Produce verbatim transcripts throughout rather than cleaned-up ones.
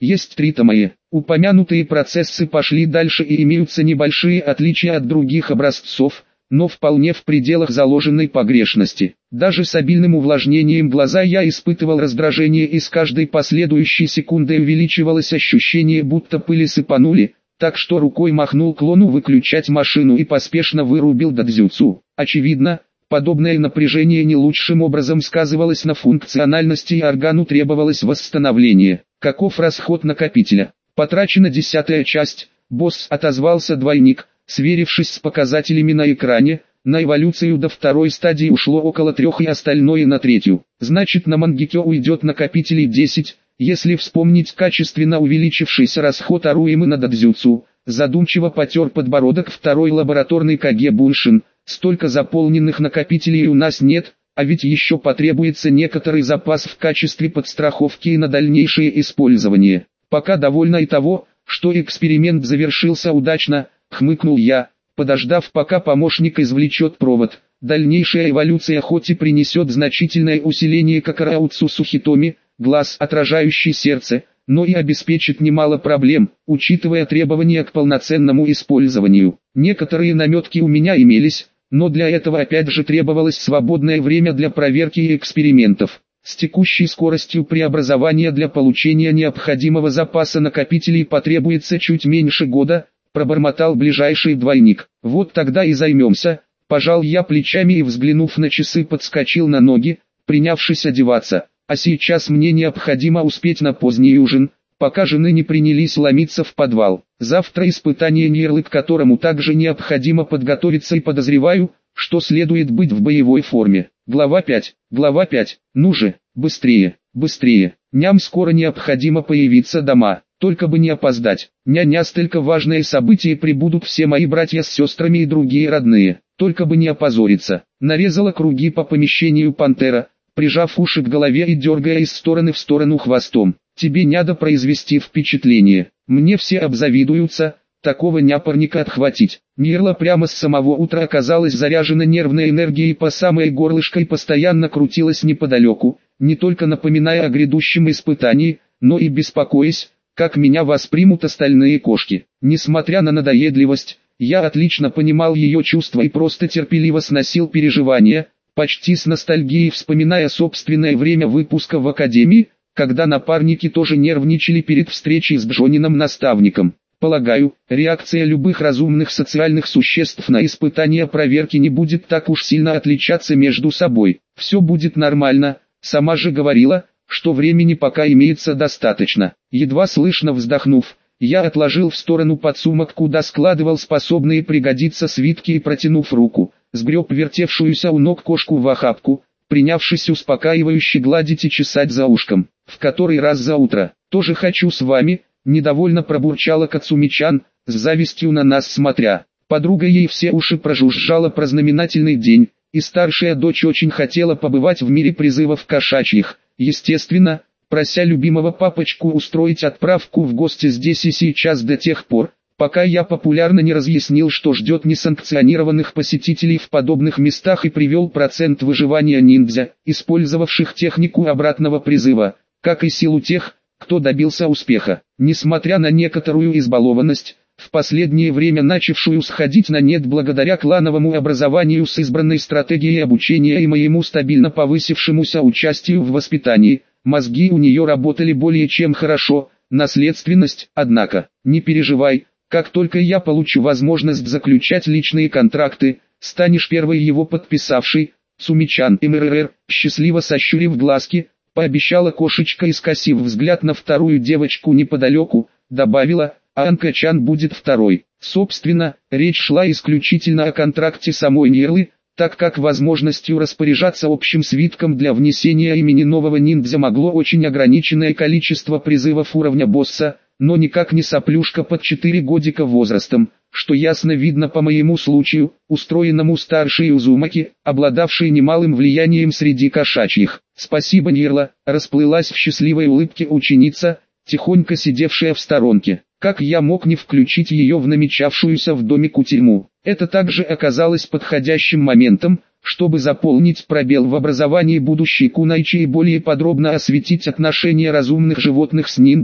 есть тритомы. Упомянутые процессы пошли дальше и имеются небольшие отличия от других образцов, но вполне в пределах заложенной погрешности. Даже с обильным увлажнением глаза я испытывал раздражение, и с каждой последующей секундой увеличивалось ощущение, будто пыли сыпанули, так что рукой махнул клону выключать машину и поспешно вырубил додзюцу. Очевидно, подобное напряжение не лучшим образом сказывалось на функциональности, и органу требовалось восстановление. Каков расход накопителя? Потрачена десятая часть, босс, отозвался двойник, сверившись с показателями на экране. На эволюцию до второй стадии ушло около трех и остальное на третью. Значит, на Мангекё уйдет накопителей десять, если вспомнить качественно увеличившийся расход Аруимы на додзюцу. Задумчиво потер подбородок второй лабораторный Каге Буншин. Столько заполненных накопителей у нас нет, а ведь еще потребуется некоторый запас в качестве подстраховки и на дальнейшее использование. Пока довольна и того, что эксперимент завершился удачно, хмыкнул я, подождав, пока помощник извлечет провод. Дальнейшая эволюция хоть и принесет значительное усиление Какараутсусу Хитоми, глаз, отражающий сердце, но и обеспечит немало проблем, учитывая требования к полноценному использованию. Некоторые наметки у меня имелись, но для этого опять же требовалось свободное время для проверки и экспериментов. С текущей скоростью преобразования для получения необходимого запаса накопителей потребуется чуть меньше года, пробормотал ближайший двойник. Вот тогда и займемся. Пожал я плечами и, взглянув на часы, подскочил на ноги, принявшись одеваться. А сейчас мне необходимо успеть на поздний ужин, пока жены не принялись ломиться в подвал. Завтра испытание Ньерлы, к которому также необходимо подготовиться, и подозреваю, что следует быть в боевой форме. Глава пять. Глава пять. Ну же, быстрее, быстрее. Ням скоро необходимо появиться дома, только бы не опоздать. Ня-ня, столько важное событие, прибудут все мои братья с сестрами и другие родные, только бы не опозориться. Нарезала круги по помещению пантера, прижав уши к голове и дергая из стороны в сторону хвостом. Тебе надо произвести впечатление. Мне все обзавидуются, такого няпорника отхватить. Ньерла прямо с самого утра оказалась заряжена нервной энергией по самое горлышко и постоянно крутилась неподалеку, не только напоминая о грядущем испытании, но и беспокоясь, как меня воспримут остальные кошки. Несмотря на надоедливость, я отлично понимал ее чувства и просто терпеливо сносил переживания, почти с ностальгией вспоминая собственное время выпуска в академии, когда напарники тоже нервничали перед встречей с Джонином-наставником. Полагаю, реакция любых разумных социальных существ на испытания проверки не будет так уж сильно отличаться между собой. Все будет нормально, сама же говорила, что времени пока имеется достаточно. Едва слышно вздохнув, я отложил в сторону подсумок, куда складывал способные пригодиться свитки, и, протянув руку, сгреб вертевшуюся у ног кошку в охапку, принявшись успокаивающе гладить и чесать за ушком. В который раз за утро. Тоже хочу с вами, недовольно пробурчала Кацумичан, с завистью на нас смотря. Подруга ей все уши прожужжала про знаменательный день, и старшая дочь очень хотела побывать в мире призывов кошачьих, естественно, прося любимого папочку устроить отправку в гости здесь и сейчас до тех пор, пока я популярно не разъяснил, что ждет несанкционированных посетителей в подобных местах, и привел процент выживания ниндзя, использовавших технику обратного призыва, как и силу тех, кто добился успеха. Несмотря на некоторую избалованность, в последнее время начавшую сходить на нет благодаря клановому образованию с избранной стратегией обучения и моему стабильно повысившемуся участию в воспитании, мозги у нее работали более чем хорошо. Наследственность, однако, не переживай, как только я получу возможность заключать личные контракты, станешь первой его подписавшей. Сумичан МРР, счастливо сощурив глазки, пообещала кошечка и, скосив взгляд на вторую девочку неподалеку, добавила, а Анка-чан будет второй. Собственно, речь шла исключительно о контракте самой Ньерлы, так как возможностью распоряжаться общим свитком для внесения имени нового ниндзя могло очень ограниченное количество призывов уровня босса, но никак не соплюшка под четыре годика возрастом, что ясно видно по моему случаю, устроенному старшей Узумаки, обладавшей немалым влиянием среди кошачьих. «Спасибо, Ньерла», расплылась в счастливой улыбке ученица, тихонько сидевшая в сторонке. Как я мог не включить ее в намечавшуюся в доме кутерьму? Это также оказалось подходящим моментом, чтобы заполнить пробел в образовании будущей кунайчи и более подробно осветить отношения разумных животных с ниндзя.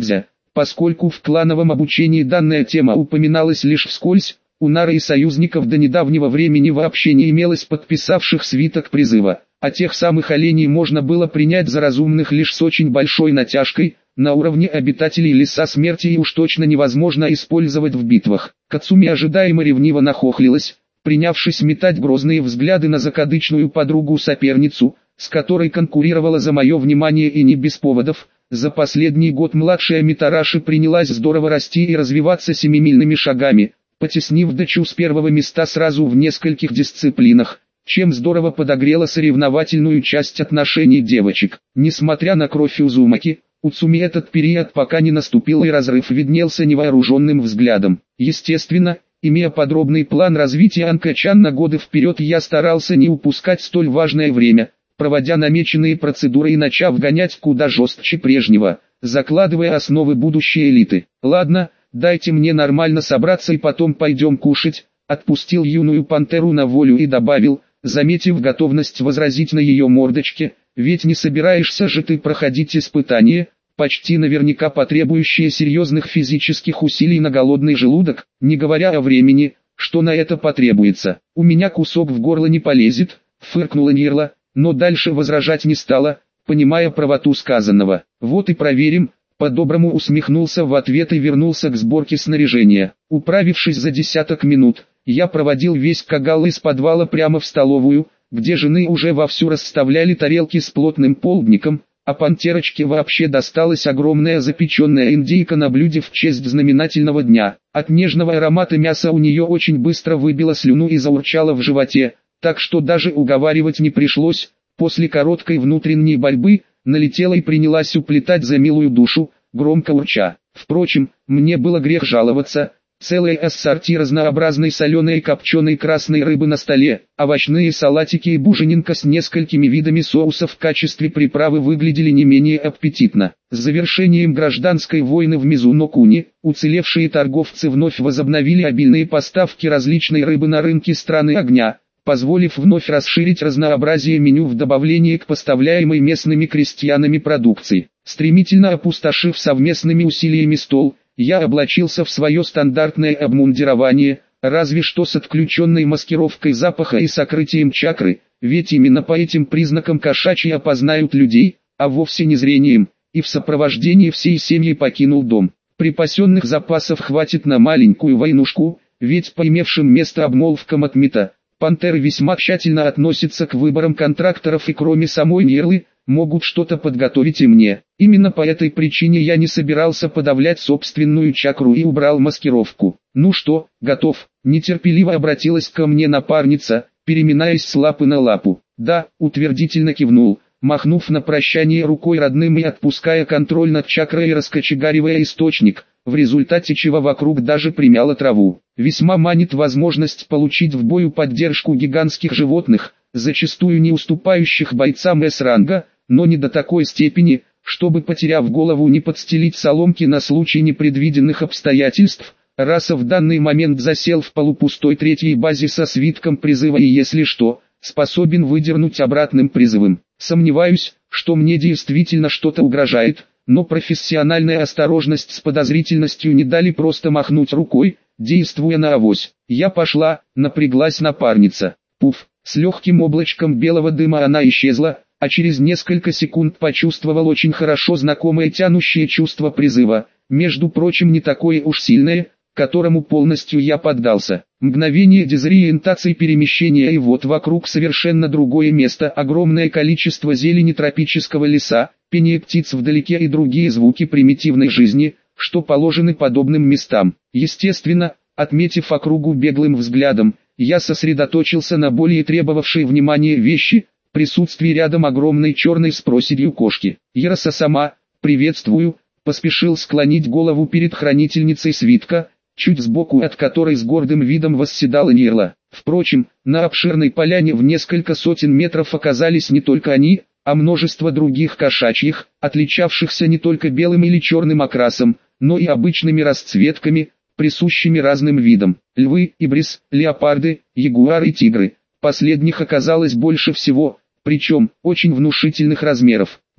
Поскольку в клановом обучении данная тема упоминалась лишь вскользь, у Нары и союзников до недавнего времени вообще не имелось подписавших свиток призыва, а тех самых оленей можно было принять за разумных лишь с очень большой натяжкой, на уровне обитателей леса смерти и уж точно невозможно использовать в битвах. Кацуми ожидаемо ревниво нахохлилась, принявшись метать грозные взгляды на закадычную подругу-соперницу, с которой конкурировала за мое внимание и не без поводов. За последний год младшая Митараши принялась здорово расти и развиваться семимильными шагами, потеснив дочу с первого места сразу в нескольких дисциплинах, чем здорово подогрела соревновательную часть отношений девочек. Несмотря на кровь Узумаки, у Цуми этот период пока не наступил и разрыв виднелся невооруженным взглядом. Естественно, имея подробный план развития Анка-чан на годы вперед, я старался не упускать столь важное время, проводя намеченные процедуры и начав гонять куда жестче прежнего, закладывая основы будущей элиты. «Ладно, дайте мне нормально собраться и потом пойдем кушать», отпустил юную пантеру на волю и добавил, заметив готовность возразить на ее мордочке, «ведь не собираешься же ты проходить испытание, почти наверняка потребующее серьезных физических усилий на голодный желудок, не говоря о времени, что на это потребуется. У меня кусок в горло не полезет», фыркнула Нирла, но дальше возражать не стала, понимая правоту сказанного. «Вот и проверим», по-доброму усмехнулся в ответ и вернулся к сборке снаряжения. Управившись за десяток минут, я проводил весь кагал из подвала прямо в столовую, где жены уже вовсю расставляли тарелки с плотным полдником, а пантерочке вообще досталась огромная запеченная индейка на блюде в честь знаменательного дня. От нежного аромата мяса у нее очень быстро выбило слюну и заурчало в животе, так что даже уговаривать не пришлось. После короткой внутренней борьбы, налетела и принялась уплетать за милую душу, громко урча. Впрочем, мне было грех жаловаться. Целое ассорти разнообразной соленой и копченой красной рыбы на столе, овощные салатики и буженинка с несколькими видами соусов в качестве приправы выглядели не менее аппетитно. С завершением гражданской войны в Мизунокуни, уцелевшие торговцы вновь возобновили обильные поставки различной рыбы на рынки страны огня, позволив вновь расширить разнообразие меню в добавлении к поставляемой местными крестьянами продукции. Стремительно опустошив совместными усилиями стол, я облачился в свое стандартное обмундирование, разве что с отключенной маскировкой запаха и сокрытием чакры, ведь именно по этим признакам кошачьи опознают людей, а вовсе не зрением, и в сопровождении всей семьи покинул дом. Припасенных запасов хватит на маленькую войнушку, ведь по имевшим место обмолвкам от МИТа, пантеры весьма тщательно относятся к выборам контракторов и кроме самой Нирлы, могут что-то подготовить и мне. Именно по этой причине я не собирался подавлять собственную чакру и убрал маскировку. «Ну что, готов?» – нетерпеливо обратилась ко мне напарница, переминаясь с лапы на лапу. «Да», – утвердительно кивнул, махнув на прощание рукой родным и отпуская контроль над чакрой и раскочегаривая источник, в результате чего вокруг даже примяло траву. Весьма манит возможность получить в бою поддержку гигантских животных, зачастую не уступающих бойцам С-ранга, но не до такой степени, чтобы, потеряв голову, не подстелить соломки на случай непредвиденных обстоятельств. Раса в данный момент засел в полупустой третьей базе со свитком призыва и, если что, способен выдернуть обратным призывом. Сомневаюсь, что мне действительно что-то угрожает, но профессиональная осторожность с подозрительностью не дали просто махнуть рукой, действуя на авось. Я пошла, напряглась напарница. Пуф, с легким облачком белого дыма она исчезла, а через несколько секунд почувствовал очень хорошо знакомое тянущее чувство призыва, между прочим не такое уж сильное, которому полностью я поддался. Мгновение дезориентации перемещения и вот вокруг совершенно другое место, огромное количество зелени тропического леса, пение птиц вдалеке и другие звуки примитивной жизни, что положены подобным местам. Естественно, отметив округу беглым взглядом, я сосредоточился на более требовавшей внимания вещи, присутствии рядом огромной черной с проседью кошки. Яраса сама, приветствую, поспешил склонить голову перед хранительницей свитка, чуть сбоку от которой с гордым видом восседала Нирла. Впрочем, на обширной поляне в несколько сотен метров оказались не только они, а множество других кошачьих, отличавшихся не только белым или черным окрасом, но и обычными расцветками, присущими разным видам. Львы, ибрис, леопарды, ягуары и тигры. Последних оказалось больше всего, причем очень внушительных размеров.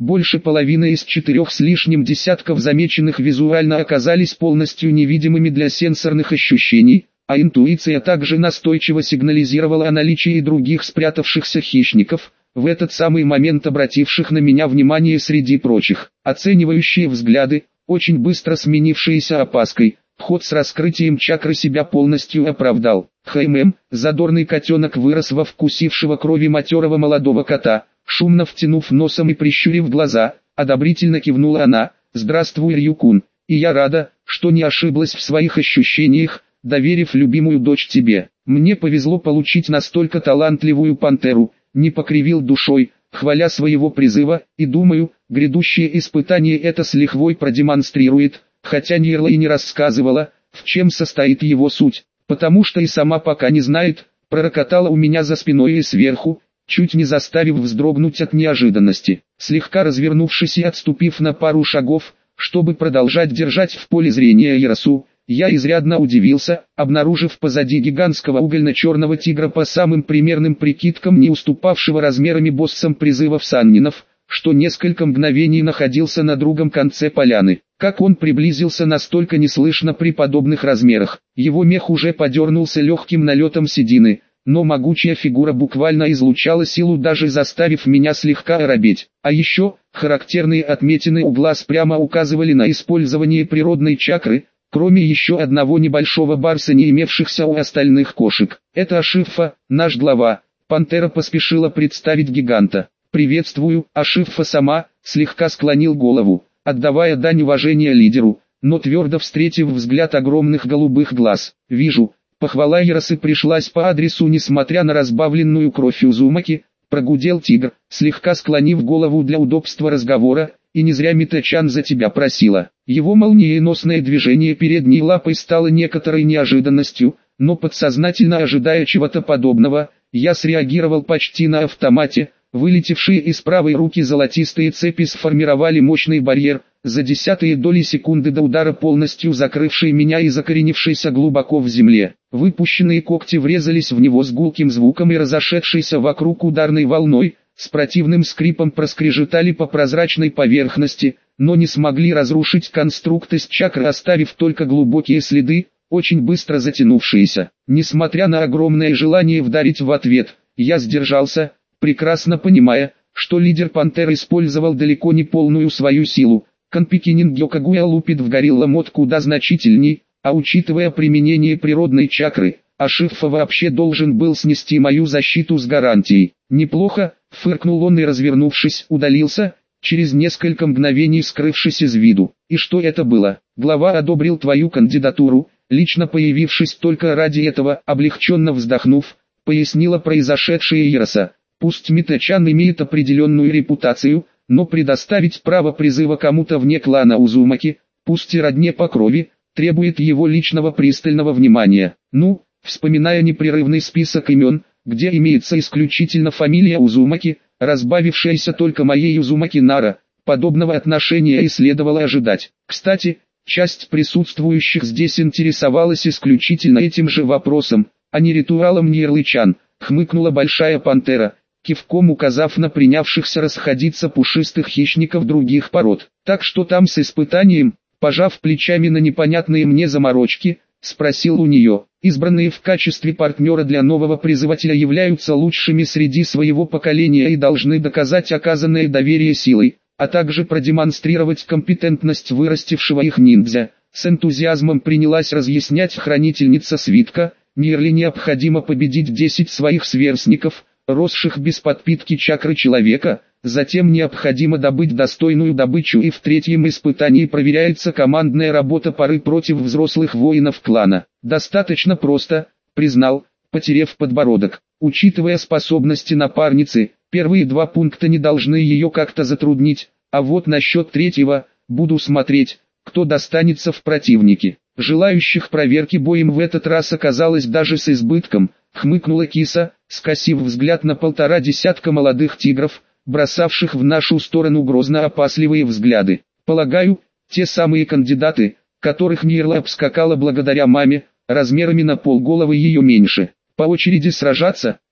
Больше половины из четырех с лишним десятков замеченных визуально оказались полностью невидимыми для сенсорных ощущений, а интуиция также настойчиво сигнализировала о наличии других спрятавшихся хищников, в этот самый момент обративших на меня внимание среди прочих. Оценивающие взгляды, очень быстро сменившиеся опаской, ход с раскрытием чакры себя полностью оправдал. ХММ, задорный котенок вырос во вкусившего крови матерого молодого кота. Шумно втянув носом и прищурив глаза, одобрительно кивнула она: «Здравствуй, Рюкун, и я рада, что не ошиблась в своих ощущениях, доверив любимую дочь тебе. Мне повезло получить настолько талантливую пантеру», не покривил душой, хваля своего призыва, и думаю, грядущее испытание это с лихвой продемонстрирует, хотя Нирла и не рассказывала, в чем состоит его суть, потому что и сама пока не знает, пророкотала у меня за спиной и сверху, чуть не заставив вздрогнуть от неожиданности. Слегка развернувшись и отступив на пару шагов, чтобы продолжать держать в поле зрения Яросу, я изрядно удивился, обнаружив позади гигантского угольно-черного тигра по самым примерным прикидкам не уступавшего размерами боссам призывов Саннинов, что несколько мгновений находился на другом конце поляны. Как он приблизился настолько неслышно при подобных размерах, его мех уже подернулся легким налетом седины, но могучая фигура буквально излучала силу, даже заставив меня слегка оробеть. А еще, характерные отметины у глаз прямо указывали на использование природной чакры, кроме еще одного небольшого барса, не имевшихся у остальных кошек. «Это Ашиффа, наш глава», — пантера поспешила представить гиганта. «Приветствую», — Ашиффа сама, слегка склонил голову, отдавая дань уважения лидеру, но твердо встретив взгляд огромных голубых глаз. «Вижу». Похвала Яросы пришлась по адресу, несмотря на разбавленную кровь Узумаки, прогудел тигр, слегка склонив голову для удобства разговора, и не зря Митачан за тебя просила. Его молниеносное движение передней лапой стало некоторой неожиданностью, но подсознательно ожидая чего-то подобного, я среагировал почти на автомате. Вылетевшие из правой руки золотистые цепи сформировали мощный барьер, за десятые доли секунды до удара полностью закрывший меня и закоренившийся глубоко в земле. Выпущенные когти врезались в него с гулким звуком и разошедшейся вокруг ударной волной, с противным скрипом проскрежетали по прозрачной поверхности, но не смогли разрушить конструкт из чакры, оставив только глубокие следы, очень быстро затянувшиеся. Несмотря на огромное желание вдарить в ответ, я сдержался, прекрасно понимая, что лидер пантер использовал далеко не полную свою силу. Канпикинин Гёкагуя лупит в горилла мод куда значительней, а учитывая применение природной чакры, Ашиффа вообще должен был снести мою защиту с гарантией. «Неплохо», — фыркнул он и, развернувшись, удалился, через несколько мгновений скрывшись из виду. «И что это было?» «Глава одобрил твою кандидатуру, лично появившись только ради этого», облегченно вздохнув, пояснила произошедшее Яроса. «Пусть Митачан имеет определенную репутацию, но предоставить право призыва кому-то вне клана Узумаки, пусть и родне по крови, требует его личного пристального внимания». Ну, вспоминая непрерывный список имен, где имеется исключительно фамилия Узумаки, разбавившаяся только моей Узумаки Нара, подобного отношения и следовало ожидать. Кстати, часть присутствующих здесь интересовалась исключительно этим же вопросом, а не ритуалом Нирлычан, хмыкнула большая пантера, кивком указав на принявшихся расходиться пушистых хищников других пород. «Так что там с испытанием?» Пожав плечами на непонятные мне заморочки, спросил у нее. «Избранные в качестве партнера для нового призывателя являются лучшими среди своего поколения и должны доказать оказанное доверие силой, а также продемонстрировать компетентность вырастившего их ниндзя». С энтузиазмом принялась разъяснять хранительница свитка. Нирли необходимо победить десять своих сверстников, росших без подпитки чакры человека, затем необходимо добыть достойную добычу, и в третьем испытании проверяется командная работа пары против взрослых воинов клана. «Достаточно просто», признал, потерев подбородок. «Учитывая способности напарницы, первые два пункта не должны ее как-то затруднить, а вот насчет третьего, буду смотреть, кто достанется в противнике». Желающих проверки боем в этот раз оказалось даже с избытком, хмыкнула киса, скосив взгляд на полтора десятка молодых тигров, бросавших в нашу сторону грозно-опасливые взгляды. «Полагаю, те самые кандидаты, которых Нирла обскакала благодаря маме, размерами на полголовы ее меньше. По очереди сражаться?»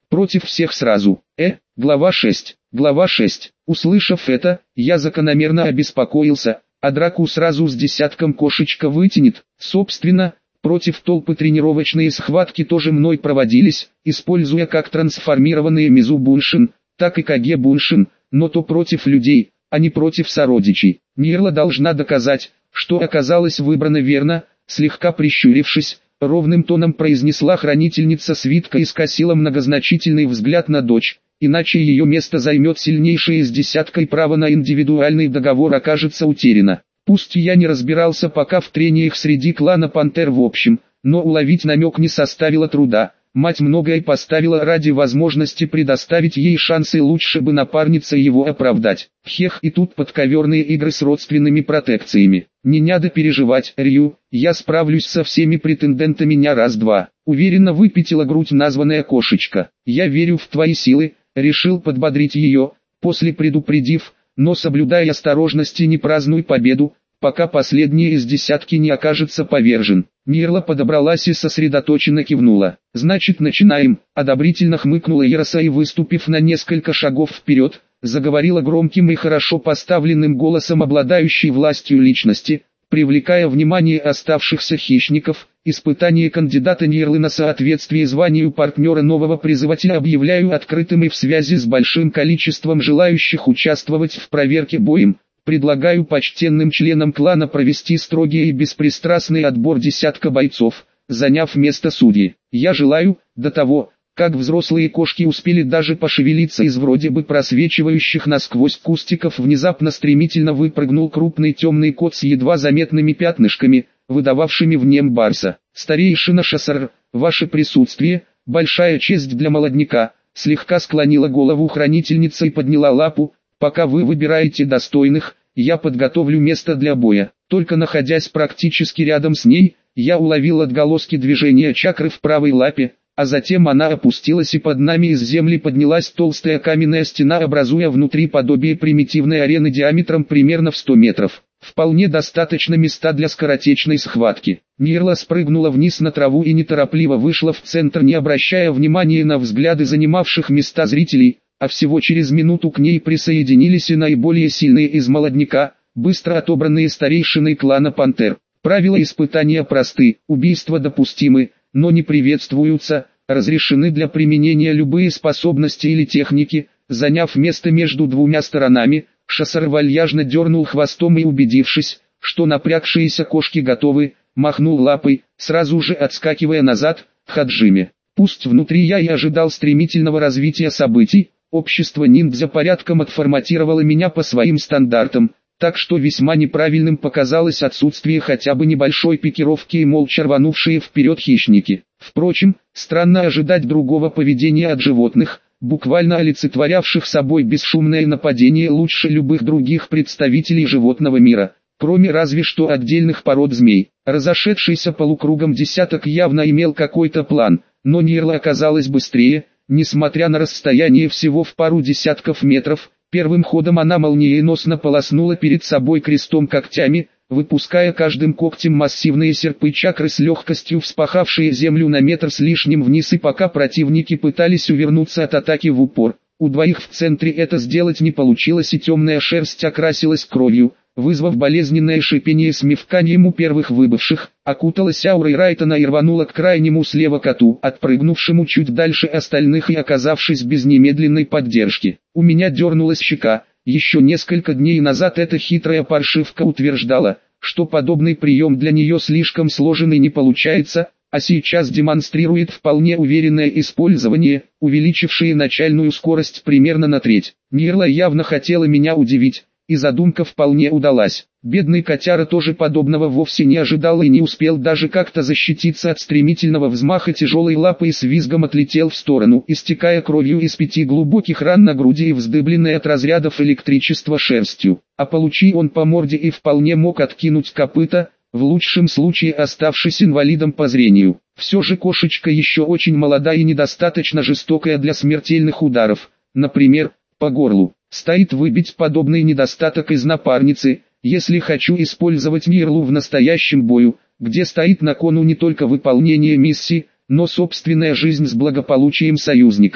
Против всех сразу. Э, глава шесть. Глава шесть. Услышав это, я закономерно обеспокоился, а драку сразу с десятком кошечка вытянет. Собственно, против толпы тренировочные схватки тоже мной проводились, используя как трансформированные Мизу Буншин, так и Каге Буншин, но то против людей, а не против сородичей. Нирла должна доказать, что оказалось выбрано верно. Слегка прищурившись, ровным тоном произнесла хранительница свитка и скосила многозначительный взгляд на дочь, иначе ее место займет сильнейшее из десятка и право на индивидуальный договор окажется утеряно. Пусть я не разбирался пока в трениях среди клана Пантер в общем, но уловить намек не составило труда. Мать многое поставила ради возможности предоставить ей шансы, лучше бы напарница его оправдать. Хех, и тут подковерные игры с родственными протекциями. Не надо переживать, Рю, я справлюсь со всеми претендентами на раз-два. Уверенно выпятила грудь названная кошечка. Я верю в твои силы, решил подбодрить ее, после предупредив, но соблюдай осторожность и не празднуй победу, пока последний из десятки не окажется повержен. Нирла подобралась и сосредоточенно кивнула. «Значит, начинаем», — одобрительно хмыкнула Ироса и, выступив на несколько шагов вперед, заговорила громким и хорошо поставленным голосом обладающей властью личности, привлекая внимание оставшихся хищников. Испытание кандидата Нирлы на соответствие званию партнера нового призывателя объявляю открытым и в связи с большим количеством желающих участвовать в проверке боем. Предлагаю почтенным членам клана провести строгий и беспристрастный отбор десятка бойцов, заняв место судьи. Я желаю, до того, как взрослые кошки успели даже пошевелиться из вроде бы просвечивающих насквозь кустиков, внезапно стремительно выпрыгнул крупный темный кот с едва заметными пятнышками, выдававшими в нем барса. Старейшина Шассар, ваше присутствие, большая честь для молодняка, слегка склонила голову хранительница и подняла лапу. Пока вы выбираете достойных, я подготовлю место для боя. Только находясь практически рядом с ней, я уловил отголоски движения чакры в правой лапе, а затем она опустилась и под нами из земли поднялась толстая каменная стена, образуя внутри подобие примитивной арены диаметром примерно в сто метров. Вполне достаточно места для скоротечной схватки. Нирла спрыгнула вниз на траву и неторопливо вышла в центр, не обращая внимания на взгляды занимавших места зрителей, а всего через минуту к ней присоединились и наиболее сильные из молодняка, быстро отобранные старейшиной клана Пантер. Правила испытания просты, убийства допустимы, но не приветствуются, разрешены для применения любые способности или техники. Заняв место между двумя сторонами, Шассар вальяжно дернул хвостом и, убедившись, что напрягшиеся кошки готовы, махнул лапой, сразу же отскакивая назад, к Хаджиме. Пусть внутри я и ожидал стремительного развития событий, общество ниндзя порядком отформатировало меня по своим стандартам, так что весьма неправильным показалось отсутствие хотя бы небольшой пикировки и молча рванувшие вперед хищники. Впрочем, странно ожидать другого поведения от животных, буквально олицетворявших собой бесшумное нападение лучше любых других представителей животного мира, кроме разве что отдельных пород змей. Разошедшийся полукругом десяток явно имел какой-то план, но Нирла оказалась быстрее. Несмотря на расстояние всего в пару десятков метров, первым ходом она молниеносно полоснула перед собой крестом когтями, выпуская каждым когтем массивные серпы чакры, с легкостью вспахавшие землю на метр с лишним вниз, и пока противники пытались увернуться от атаки в упор, у двоих в центре это сделать не получилось, и темная шерсть окрасилась кровью, вызвав болезненное шипение с мевканием у первых выбывших, окуталась аурой Райтона и рванула к крайнему слева коту, отпрыгнувшему чуть дальше остальных и оказавшись без немедленной поддержки. У меня дернулась щека. Еще несколько дней назад эта хитрая паршивка утверждала, что подобный прием для нее слишком сложен и не получается, а сейчас демонстрирует вполне уверенное использование, увеличившее начальную скорость примерно на треть. Нирла явно хотела меня удивить, и задумка вполне удалась. Бедный котяра тоже подобного вовсе не ожидал и не успел даже как-то защититься от стремительного взмаха тяжелой лапы и с визгом отлетел в сторону, истекая кровью из пяти глубоких ран на груди и вздыбленной от разрядов электричества шерстью. А получи он по морде и вполне мог откинуть копыта, в лучшем случае оставшись инвалидом по зрению. Все же кошечка еще очень молода и недостаточно жестокая для смертельных ударов, например, по горлу. Стоит выбить подобный недостаток из напарницы, если хочу использовать Нирлу в настоящем бою, где стоит на кону не только выполнение миссии, но собственная жизнь с благополучием союзников.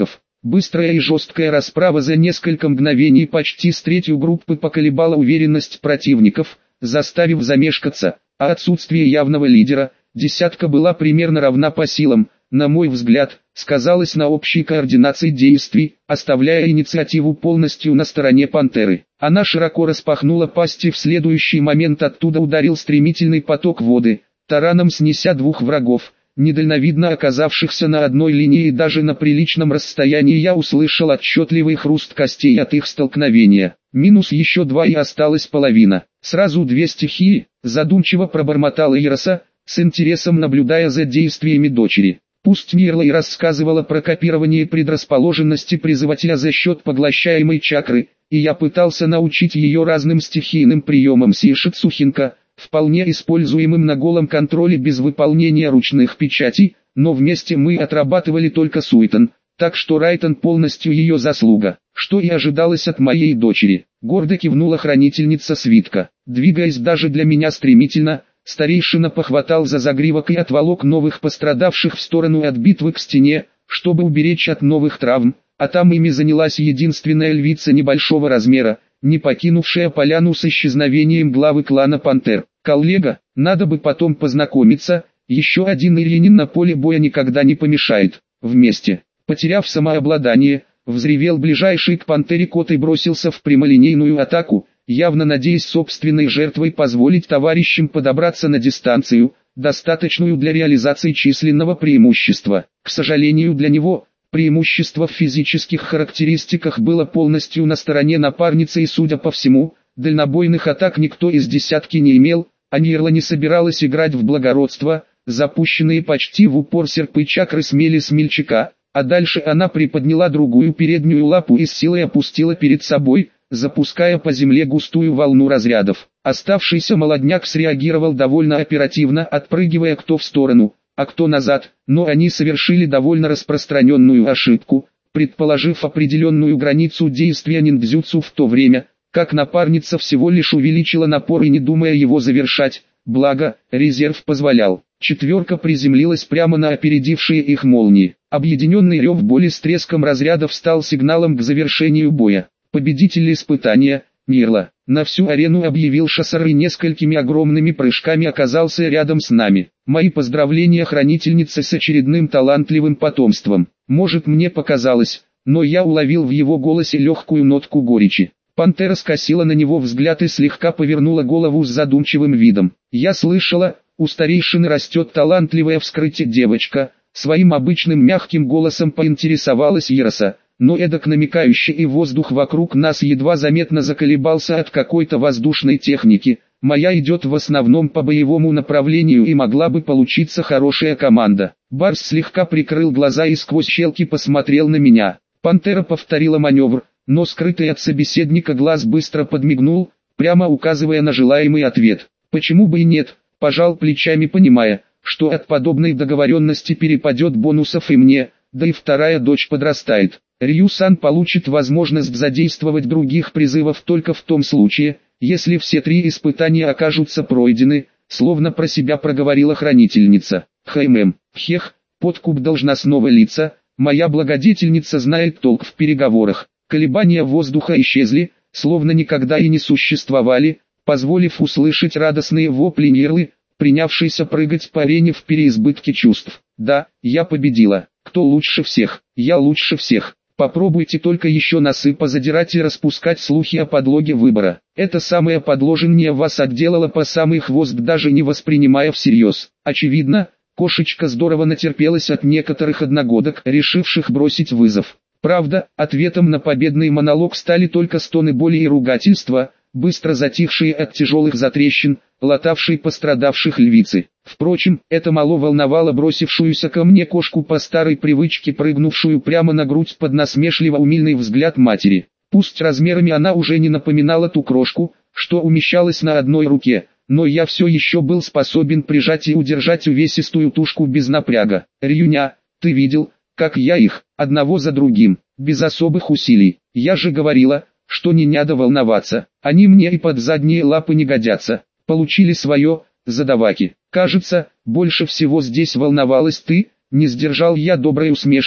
Быстрая и жесткая расправа за несколько мгновений почти с третью группы поколебала уверенность противников, заставив замешкаться, а отсутствие явного лидера, десятка была примерно равна по силам, на мой взгляд, сказалось на общей координации действий, оставляя инициативу полностью на стороне пантеры. Она широко распахнула пасть и в следующий момент оттуда ударил стремительный поток воды, тараном снеся двух врагов. Недальновидно оказавшихся на одной линии и даже на приличном расстоянии я услышал отчетливый хруст костей от их столкновения. Минус еще два и осталась половина. Сразу две стихии, задумчиво пробормотала Ироса, с интересом наблюдая за действиями дочери. Пусть Нирла и рассказывала про копирование предрасположенности призывателя за счет поглощаемой чакры, и я пытался научить ее разным стихийным приемам Сишицухинка, вполне используемым на голом контроле без выполнения ручных печатей, но вместе мы отрабатывали только Суитон, так что Райтон полностью ее заслуга, что и ожидалось от моей дочери. Гордо кивнула хранительница свитка. Двигаясь даже для меня стремительно, старейшина похватал за загривок и отволок новых пострадавших в сторону от битвы к стене, чтобы уберечь от новых травм, а там ими занялась единственная львица небольшого размера, не покинувшая поляну с исчезновением главы клана Пантер. «Коллега, надо бы потом познакомиться, еще один Ильинин на поле боя никогда не помешает. Вместе». Потеряв самообладание, взревел ближайший к Пантере кот и бросился в прямолинейную атаку, явно надеясь собственной жертвой позволить товарищам подобраться на дистанцию, достаточную для реализации численного преимущества. К сожалению для него, преимущество в физических характеристиках было полностью на стороне напарницы и, судя по всему, дальнобойных атак никто из десятки не имел, а Нирла не собиралась играть в благородство. Запущенные почти в упор серпы чакры смели смельчака, а дальше она приподняла другую переднюю лапу и с силой опустила перед собой, запуская по земле густую волну разрядов. Оставшийся молодняк среагировал довольно оперативно, отпрыгивая кто в сторону, а кто назад, но они совершили довольно распространенную ошибку, предположив определенную границу действия ниндзюцу в то время, как напарница всего лишь увеличила напор и не думая его завершать, благо, резерв позволял. Четверка приземлилась прямо на опередившие их молнии. Объединенный рев боли с треском разрядов стал сигналом к завершению боя. Победитель испытания, Нирла, на всю арену объявил Шассар и несколькими огромными прыжками оказался рядом с нами. Мои поздравления хранительнице с очередным талантливым потомством. Может, мне показалось, но я уловил в его голосе легкую нотку горечи. Пантера скосила на него взгляд и слегка повернула голову с задумчивым видом. Я слышала, у старейшины растет талантливая вскрытие девочка. Своим обычным мягким голосом поинтересовалась Ироса, но эдак намекающе, и воздух вокруг нас едва заметно заколебался от какой-то воздушной техники. Моя идет в основном по боевому направлению и могла бы получиться хорошая команда. Барс слегка прикрыл глаза и сквозь щелки посмотрел на меня. Пантера повторила маневр, но скрытый от собеседника глаз быстро подмигнул, прямо указывая на желаемый ответ. Почему бы и нет, пожал плечами, понимая, что от подобной договоренности перепадет бонусов и мне, да и вторая дочь подрастает. Рью-сан получит возможность задействовать других призывов только в том случае, если все три испытания окажутся пройдены, словно про себя проговорила хранительница. Хэймэм, хех, подкуп должностного лица, моя благодетельница знает толк в переговорах. Колебания воздуха исчезли, словно никогда и не существовали, позволив услышать радостные вопли Нирлы, принявшейся прыгать по арене в переизбытке чувств. Да, я победила. Кто лучше всех? Я лучше всех. Попробуйте только еще носы позадирать и распускать слухи о подлоге выбора. Это самое подложение вас отделало по самый хвост, даже не воспринимая всерьез. Очевидно, кошечка здорово натерпелась от некоторых одногодок, решивших бросить вызов. Правда, ответом на победный монолог стали только стоны боли и ругательства, быстро затихшие от тяжелых затрещин, латавшей пострадавших львицы. Впрочем, это мало волновало бросившуюся ко мне кошку по старой привычке, прыгнувшую прямо на грудь под насмешливо умильный взгляд матери. Пусть размерами она уже не напоминала ту крошку, что умещалась на одной руке, но я все еще был способен прижать и удержать увесистую тушку без напряга. Рюня, ты видел, как я их, одного за другим, без особых усилий. Я же говорила, что не надо волноваться, они мне и под задние лапы не годятся. Получили свое, задаваки. Кажется, больше всего здесь волновалась ты, не сдержал я доброй усмешки,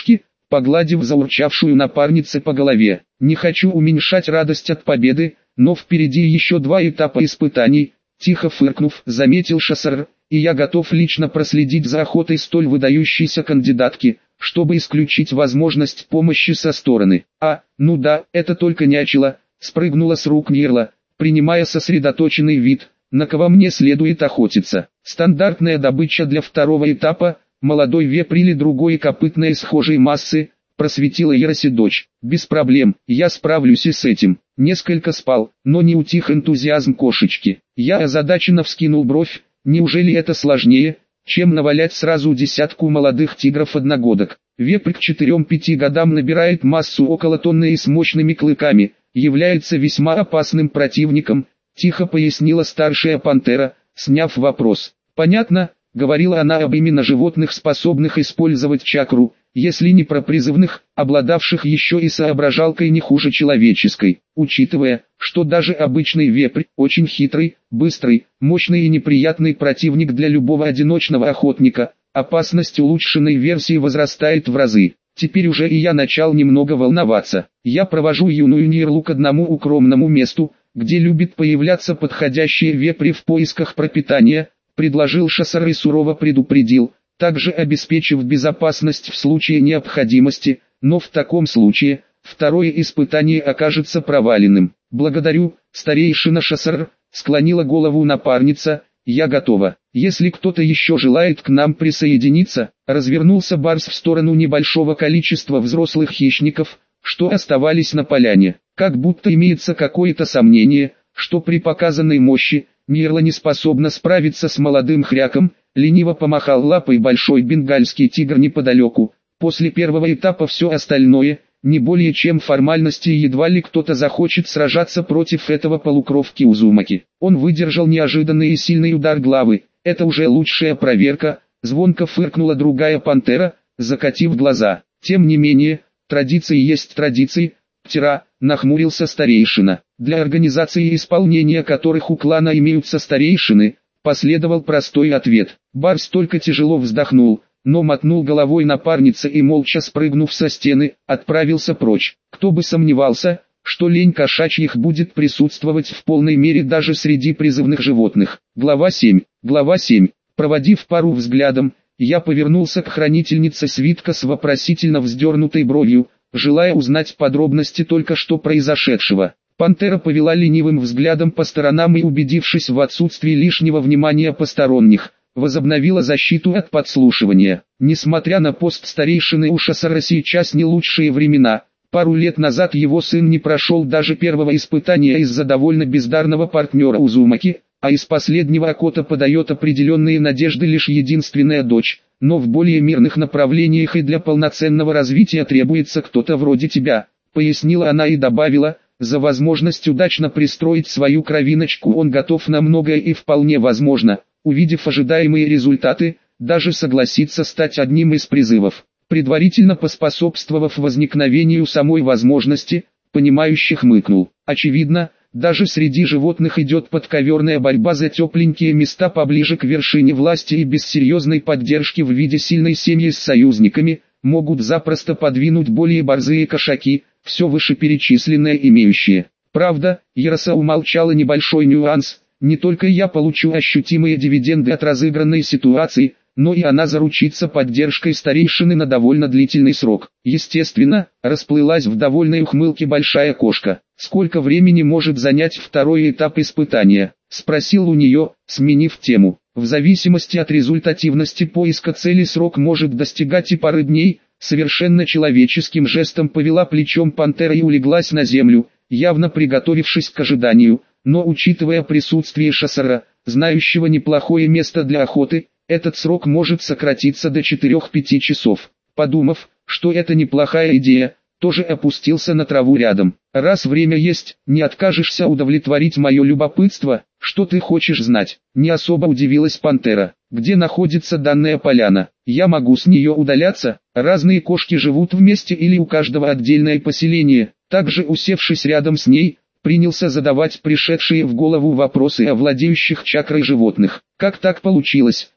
погладив заурчавшую напарницу по голове. «Не хочу уменьшать радость от победы, но впереди еще два этапа испытаний», тихо фыркнув, заметил Шассер, «и я готов лично проследить за охотой столь выдающейся кандидатки, чтобы исключить возможность помощи со стороны». «А, ну да, это только нячело», спрыгнула с рук Нирла, принимая сосредоточенный вид, «на кого мне следует охотиться». Стандартная добыча для второго этапа, молодой вепрь или другой копытной схожей массы, просветила Ероси дочь. «Без проблем, я справлюсь и с этим». Несколько спал, но не утих энтузиазм кошечки. Я озадаченно вскинул бровь, неужели это сложнее, чем навалять сразу десятку молодых тигров-одногодок? Вепрь к четырем-пяти годам набирает массу около тонны и с мощными клыками, является весьма опасным противником, тихо пояснила старшая пантера, сняв вопрос. «Понятно», — говорила она об именно животных, способных использовать чакру, если не про призывных, обладавших еще и соображалкой не хуже человеческой. Учитывая, что даже обычный вепрь, очень хитрый, быстрый, мощный и неприятный противник для любого одиночного охотника, опасность улучшенной версии возрастает в разы. Теперь уже и я начал немного волноваться. Я провожу юную Нирлу к одному укромному месту, где любит появляться подходящие вепри в поисках пропитания, предложил Шассер и сурово предупредил, также обеспечив безопасность в случае необходимости, но в таком случае, второе испытание окажется проваленным. «Благодарю, старейшина Шассер», склонила голову напарница, «я готова. Если кто-то еще желает к нам присоединиться», развернулся Барс в сторону небольшого количества взрослых хищников, что оставались на поляне. Как будто имеется какое-то сомнение, что при показанной мощи, Нирла не способна справиться с молодым хряком, лениво помахал лапой большой бенгальский тигр неподалеку. После первого этапа все остальное, не более чем формальности, и едва ли кто-то захочет сражаться против этого полукровки Узумаки. Он выдержал неожиданный и сильный удар главы, это уже лучшая проверка, звонко фыркнула другая пантера, закатив глаза. Тем не менее, традиции есть традиции, птера, нахмурился старейшина. Для организации и исполнения которых у клана имеются старейшины, последовал простой ответ. Барс только тяжело вздохнул, но мотнул головой напарницы и, молча спрыгнув со стены, отправился прочь. Кто бы сомневался, что лень кошачьих будет присутствовать в полной мере даже среди призывных животных. Глава семь. Глава семь. Проводив пару взглядом, я повернулся к хранительнице свитка с вопросительно вздернутой бровью, желая узнать подробности только что произошедшего. Пантера повела ленивым взглядом по сторонам и, убедившись в отсутствии лишнего внимания посторонних, возобновила защиту от подслушивания. Несмотря на пост старейшины у Шассера сейчас не лучшие времена, пару лет назад его сын не прошел даже первого испытания из-за довольно бездарного партнера Узумаки, а из последнего Акота подает определенные надежды лишь единственная дочь, но в более мирных направлениях и для полноценного развития требуется кто-то вроде тебя, пояснила она и добавила, за возможность удачно пристроить свою кровиночку он готов на многое и вполне возможно, увидев ожидаемые результаты, даже согласиться стать одним из призывов. Предварительно поспособствовав возникновению самой возможности, понимающий хмыкнул. Очевидно, даже среди животных идет подковерная борьба за тепленькие места поближе к вершине власти, и без серьезной поддержки в виде сильной семьи с союзниками, могут запросто подвинуть более борзые кошаки, все вышеперечисленное имеющие. Правда, Ероса умолчала небольшой нюанс, не только я получу ощутимые дивиденды от разыгранной ситуации, но и она заручится поддержкой старейшины на довольно длительный срок. Естественно, расплылась в довольной ухмылке большая кошка. «Сколько времени может занять второй этап испытания?» — спросил у нее, сменив тему. «В зависимости от результативности поиска цели срок может достигать и пары дней», совершенно человеческим жестом повела плечом пантера и улеглась на землю, явно приготовившись к ожиданию, но учитывая присутствие Шассера, знающего неплохое место для охоты, этот срок может сократиться до четырёх-пяти часов. Подумав, что это неплохая идея, тоже опустился на траву рядом. «Раз время есть, не откажешься удовлетворить мое любопытство, что ты хочешь знать?» Не особо удивилась пантера. «Где находится данная поляна? Я могу с нее удаляться, разные кошки живут вместе или у каждого отдельное поселение?» Также, усевшись рядом с ней, принялся задавать пришедшие в голову вопросы о владеющих чакрой животных. «Как так получилось,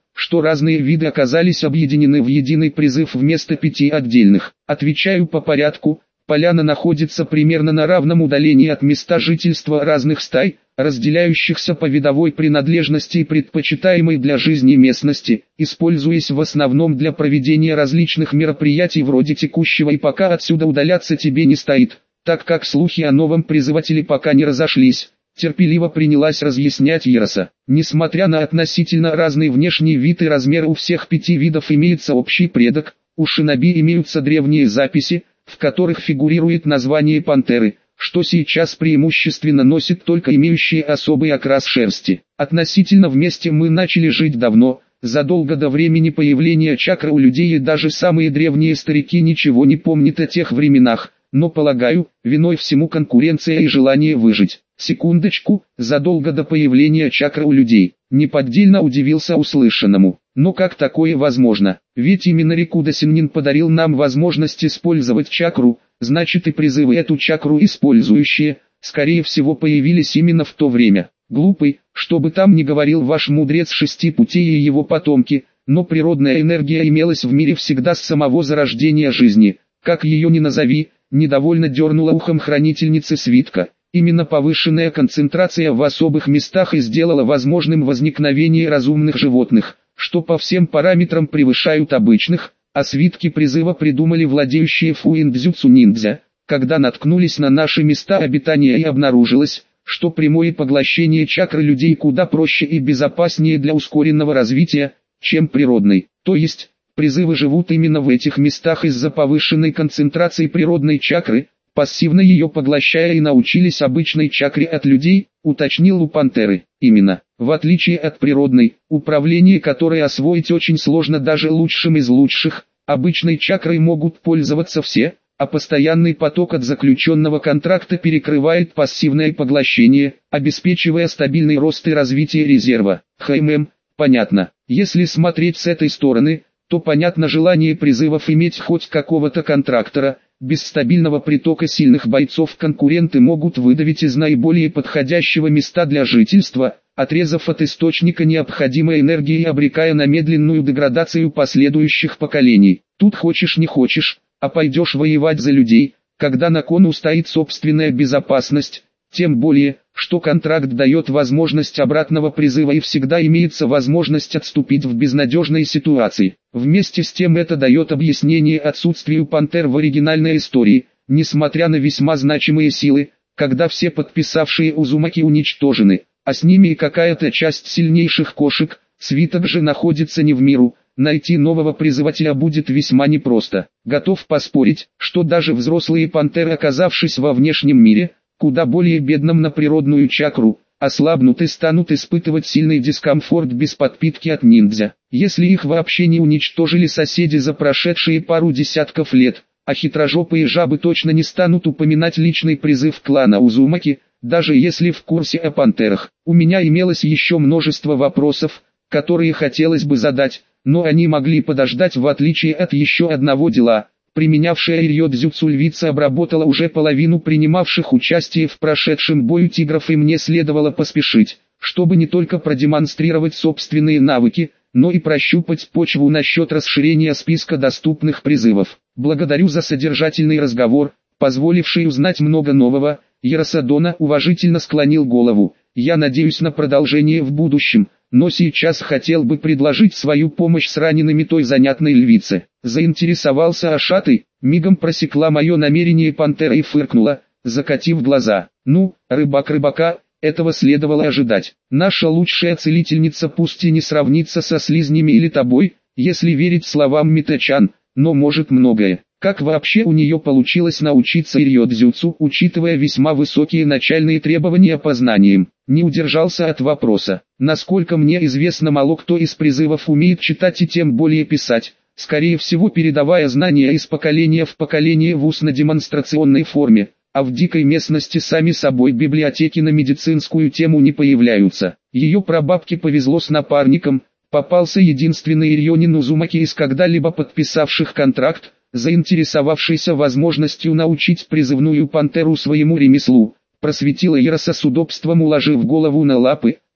что разные виды оказались объединены в единый призыв вместо пяти отдельных. Отвечаю по порядку. Поляна находится примерно на равном удалении от места жительства разных стай, разделяющихся по видовой принадлежности и предпочитаемой для жизни местности, используясь в основном для проведения различных мероприятий вроде текущего, и пока отсюда удаляться тебе не стоит, так как слухи о новом призывателе пока не разошлись. Терпеливо принялась разъяснять Ероса. Несмотря на относительно разный внешний вид и размер, у всех пяти видов имеется общий предок. У шиноби имеются древние записи, в которых фигурирует название пантеры, что сейчас преимущественно носит только имеющие особый окрас шерсти. Относительно вместе мы начали жить давно, задолго до времени появления чакры у людей, и даже самые древние старики ничего не помнят о тех временах, но, полагаю, виной всему конкуренция и желание выжить. Секундочку, задолго до появления чакры у людей. Неподдельно удивился услышанному. Но как такое возможно? Ведь именно Рикуда Синнин подарил нам возможность использовать чакру, значит и призывы эту чакру использующие, скорее всего появились именно в то время. Глупый, что бы там ни говорил ваш мудрец шести путей и его потомки, но природная энергия имелась в мире всегда с самого зарождения жизни. Как ее ни назови, недовольно дернула ухом хранительницы свитка. Именно повышенная концентрация в особых местах и сделала возможным возникновение разумных животных, что по всем параметрам превышают обычных, а свитки призыва придумали владеющие фуиндзюцу ниндзя, когда наткнулись на наши места обитания, и обнаружилось, что прямое поглощение чакры людей куда проще и безопаснее для ускоренного развития, чем природный. То есть, призывы живут именно в этих местах из-за повышенной концентрации природной чакры, пассивно ее поглощая, и научились обычной чакре от людей, уточнил у пантеры. Именно, в отличие от природной, управление которой освоить очень сложно даже лучшим из лучших, обычной чакрой могут пользоваться все, а постоянный поток от заключенного контракта перекрывает пассивное поглощение, обеспечивая стабильный рост и развитие резерва. Хм, понятно. Если смотреть с этой стороны, то понятно желание призывов иметь хоть какого-то контрактора. Без стабильного притока сильных бойцов конкуренты могут выдавить из наиболее подходящего места для жительства, отрезав от источника необходимой энергии и обрекая на медленную деградацию последующих поколений. Тут хочешь не хочешь, а пойдешь воевать за людей, когда на кону стоит собственная безопасность, тем более, что контракт дает возможность обратного призыва и всегда имеется возможность отступить в безнадежной ситуации. Вместе с тем это дает объяснение отсутствию пантер в оригинальной истории, несмотря на весьма значимые силы, когда все подписавшие Узумаки уничтожены, а с ними и какая-то часть сильнейших кошек, свиток же находится не в миру. Найти нового призывателя будет весьма непросто. Готов поспорить, что даже взрослые пантеры, оказавшись во внешнем мире, куда более бедным на природную чакру, ослабнут и станут испытывать сильный дискомфорт без подпитки от ниндзя. Если их вообще не уничтожили соседи за прошедшие пару десятков лет, а хитрожопые жабы точно не станут упоминать личный призыв клана Узумаки, даже если в курсе о пантерах. У меня имелось еще множество вопросов, которые хотелось бы задать, но они могли подождать, в отличие от еще одного дела. Применявшая Ирьё-дзюцу львица обработала уже половину принимавших участие в прошедшем бою тигров, и мне следовало поспешить, чтобы не только продемонстрировать собственные навыки, но и прощупать почву насчет расширения списка доступных призывов. Благодарю за содержательный разговор, позволивший узнать много нового. Еросадона уважительно склонил голову. Я надеюсь на продолжение в будущем, но сейчас хотел бы предложить свою помощь с ранеными той занятной львицы. Заинтересовался Ашатой, мигом просекла мое намерение пантера и фыркнула, закатив глаза. Ну, рыбак рыбака, этого следовало ожидать. Наша лучшая целительница пусть и не сравнится со слизнями или тобой, если верить словам Митэ-чан, но может многое. Как вообще у нее получилось научиться ирьё-дзюцу, учитывая весьма высокие начальные требования по знаниям? Не удержался от вопроса. Насколько мне известно, мало кто из призывов умеет читать и тем более писать, скорее всего передавая знания из поколения в поколение в устно-демонстрационной форме, а в дикой местности сами собой библиотеки на медицинскую тему не появляются. Ее прабабке повезло с напарником, попался единственный ирьёнин Узумаки из когда-либо подписавших контракт, заинтересовавшийся возможностью научить призывную пантеру своему ремеслу. Просветила Ероса с удобством, уложив голову на лапы,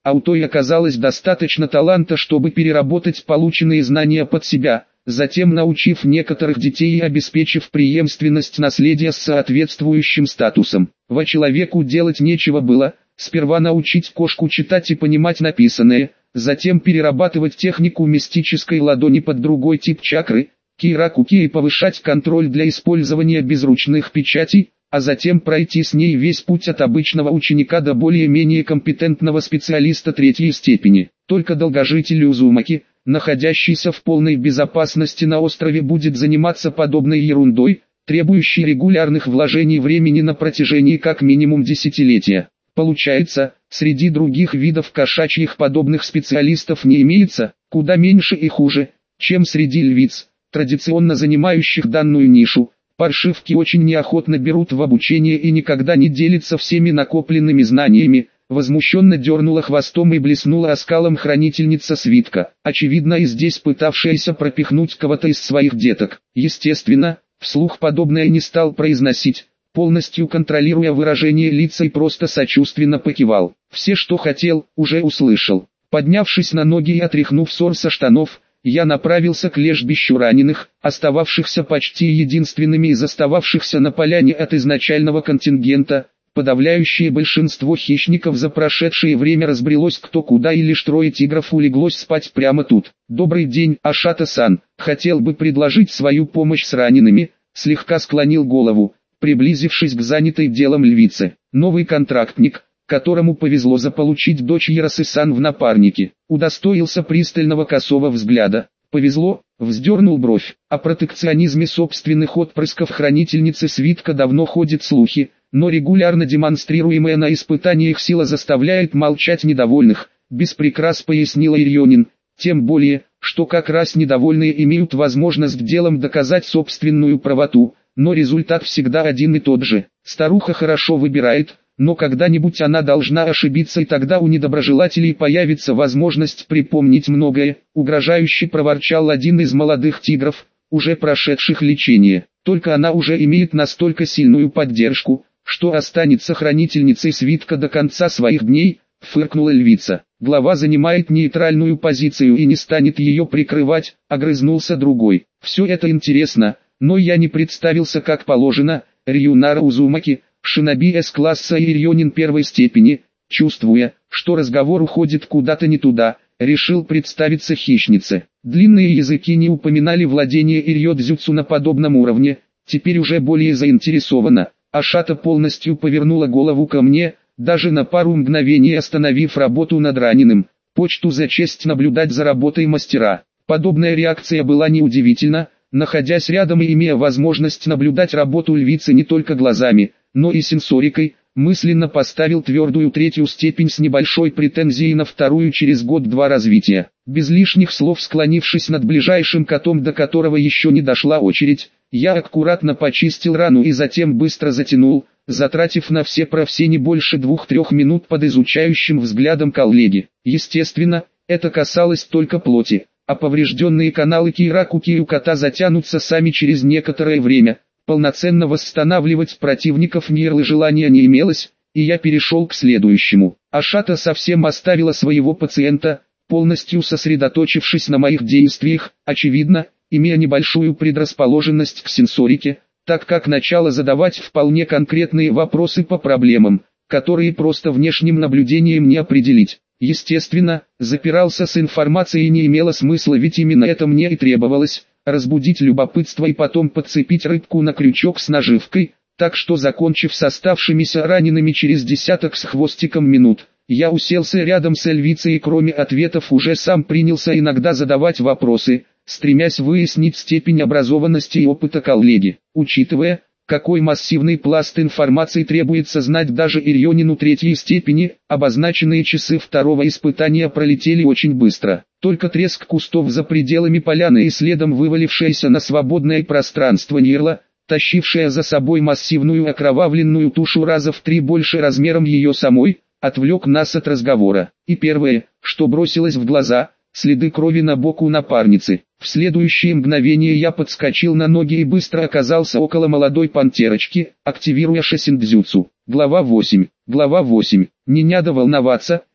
а у той оказалось достаточно таланта, чтобы переработать полученные знания под себя, затем научив некоторых детей и обеспечив преемственность наследия с соответствующим статусом. Во человеку делать нечего было, сперва научить кошку читать и понимать написанное, затем перерабатывать технику мистической ладони под другой тип чакры, киракуки, и повышать контроль для использования безручных печатей, а затем пройти с ней весь путь от обычного ученика до более-менее компетентного специалиста третьей степени. Только долгожитель Узумаки, находящийся в полной безопасности на острове, будет заниматься подобной ерундой, требующей регулярных вложений времени на протяжении как минимум десятилетия. Получается, среди других видов кошачьих подобных специалистов не имеется, куда меньше и хуже, чем среди львиц, традиционно занимающих данную нишу. Паршивки очень неохотно берут в обучение и никогда не делятся всеми накопленными знаниями. Возмущенно дернула хвостом и блеснула оскалом хранительница свитка, очевидно и здесь пытавшаяся пропихнуть кого-то из своих деток. Естественно, вслух подобное не стал произносить, полностью контролируя выражение лица, и просто сочувственно покивал. Все, что хотел, уже услышал. Поднявшись на ноги и отряхнув ссор со штанов, я направился к лежбищу раненых, остававшихся почти единственными из остававшихся на поляне от изначального контингента. Подавляющее большинство хищников за прошедшее время разбрелось кто куда, и лишь трое тигров улеглось спать прямо тут. «Добрый день, Ашата-сан, хотел бы предложить свою помощь с ранеными», слегка склонил голову, приблизившись к занятой делом львице. Новый контрактник, которому повезло заполучить дочь Ярасы-сан в напарнике, удостоился пристального косого взгляда. «Повезло», вздернул бровь. О протекционизме собственных отпрысков хранительницы свитка давно ходят слухи, но регулярно демонстрируемая на испытаниях сила заставляет молчать недовольных, без прикрас пояснила Ирьонин, тем более, что как раз недовольные имеют возможность делом доказать собственную правоту, но результат всегда один и тот же. Старуха хорошо выбирает, но когда-нибудь она должна ошибиться, и тогда у недоброжелателей появится возможность припомнить многое, угрожающе проворчал один из молодых тигров, уже прошедших лечение. Только она уже имеет настолько сильную поддержку, что останется хранительницей свитка до конца своих дней, фыркнула львица. Глава занимает нейтральную позицию и не станет ее прикрывать, огрызнулся другой. Все это интересно, но я не представился как положено. Рюнара Узумаки, шиноби С-класса и Ирьонин первой степени, чувствуя, что разговор уходит куда-то не туда, решил представиться хищнице. Длинные языки не упоминали владение ирьё-дзюцу на подобном уровне, теперь уже более заинтересована. Ашата полностью повернула голову ко мне, даже на пару мгновений остановив работу над раненым. Почту за честь наблюдать за работой мастера. Подобная реакция была неудивительна, находясь рядом и имея возможность наблюдать работу львицы не только глазами, но и сенсорикой, мысленно поставил твердую третью степень с небольшой претензией на вторую через год-два развития. Без лишних слов склонившись над ближайшим котом, до которого еще не дошла очередь, я аккуратно почистил рану и затем быстро затянул, затратив на все про все не больше двух-трех минут под изучающим взглядом коллеги. Естественно, это касалось только плоти, а поврежденные каналы киракуки у кота затянутся сами через некоторое время. Полноценно восстанавливать противников Нирлы желания не имелось, и я перешел к следующему. Ашата совсем оставила своего пациента, полностью сосредоточившись на моих действиях, очевидно, имея небольшую предрасположенность к сенсорике, так как начала задавать вполне конкретные вопросы по проблемам, которые просто внешним наблюдением не определить. Естественно, запирался с информацией не имело смысла, ведь именно это мне и требовалось. Разбудить любопытство и потом подцепить рыбку на крючок с наживкой, так что, закончив с оставшимися ранеными через десяток с хвостиком минут, я уселся рядом с львицей и кроме ответов уже сам принялся иногда задавать вопросы, стремясь выяснить степень образованности и опыта коллеги. Учитывая, какой массивный пласт информации требуется знать даже Ирьонину третьей степени, обозначенные часы второго испытания пролетели очень быстро. Только треск кустов за пределами поляны и следом вывалившееся на свободное пространство Нирла, тащившая за собой массивную окровавленную тушу раза в три больше размером ее самой, отвлек нас от разговора. И первое, что бросилось в глаза, следы крови на боку напарницы. В следующее мгновение я подскочил на ноги и быстро оказался около молодой пантерочки, активируя шосиндзюцу. Глава восемь. Глава восемь. Не надо волноваться,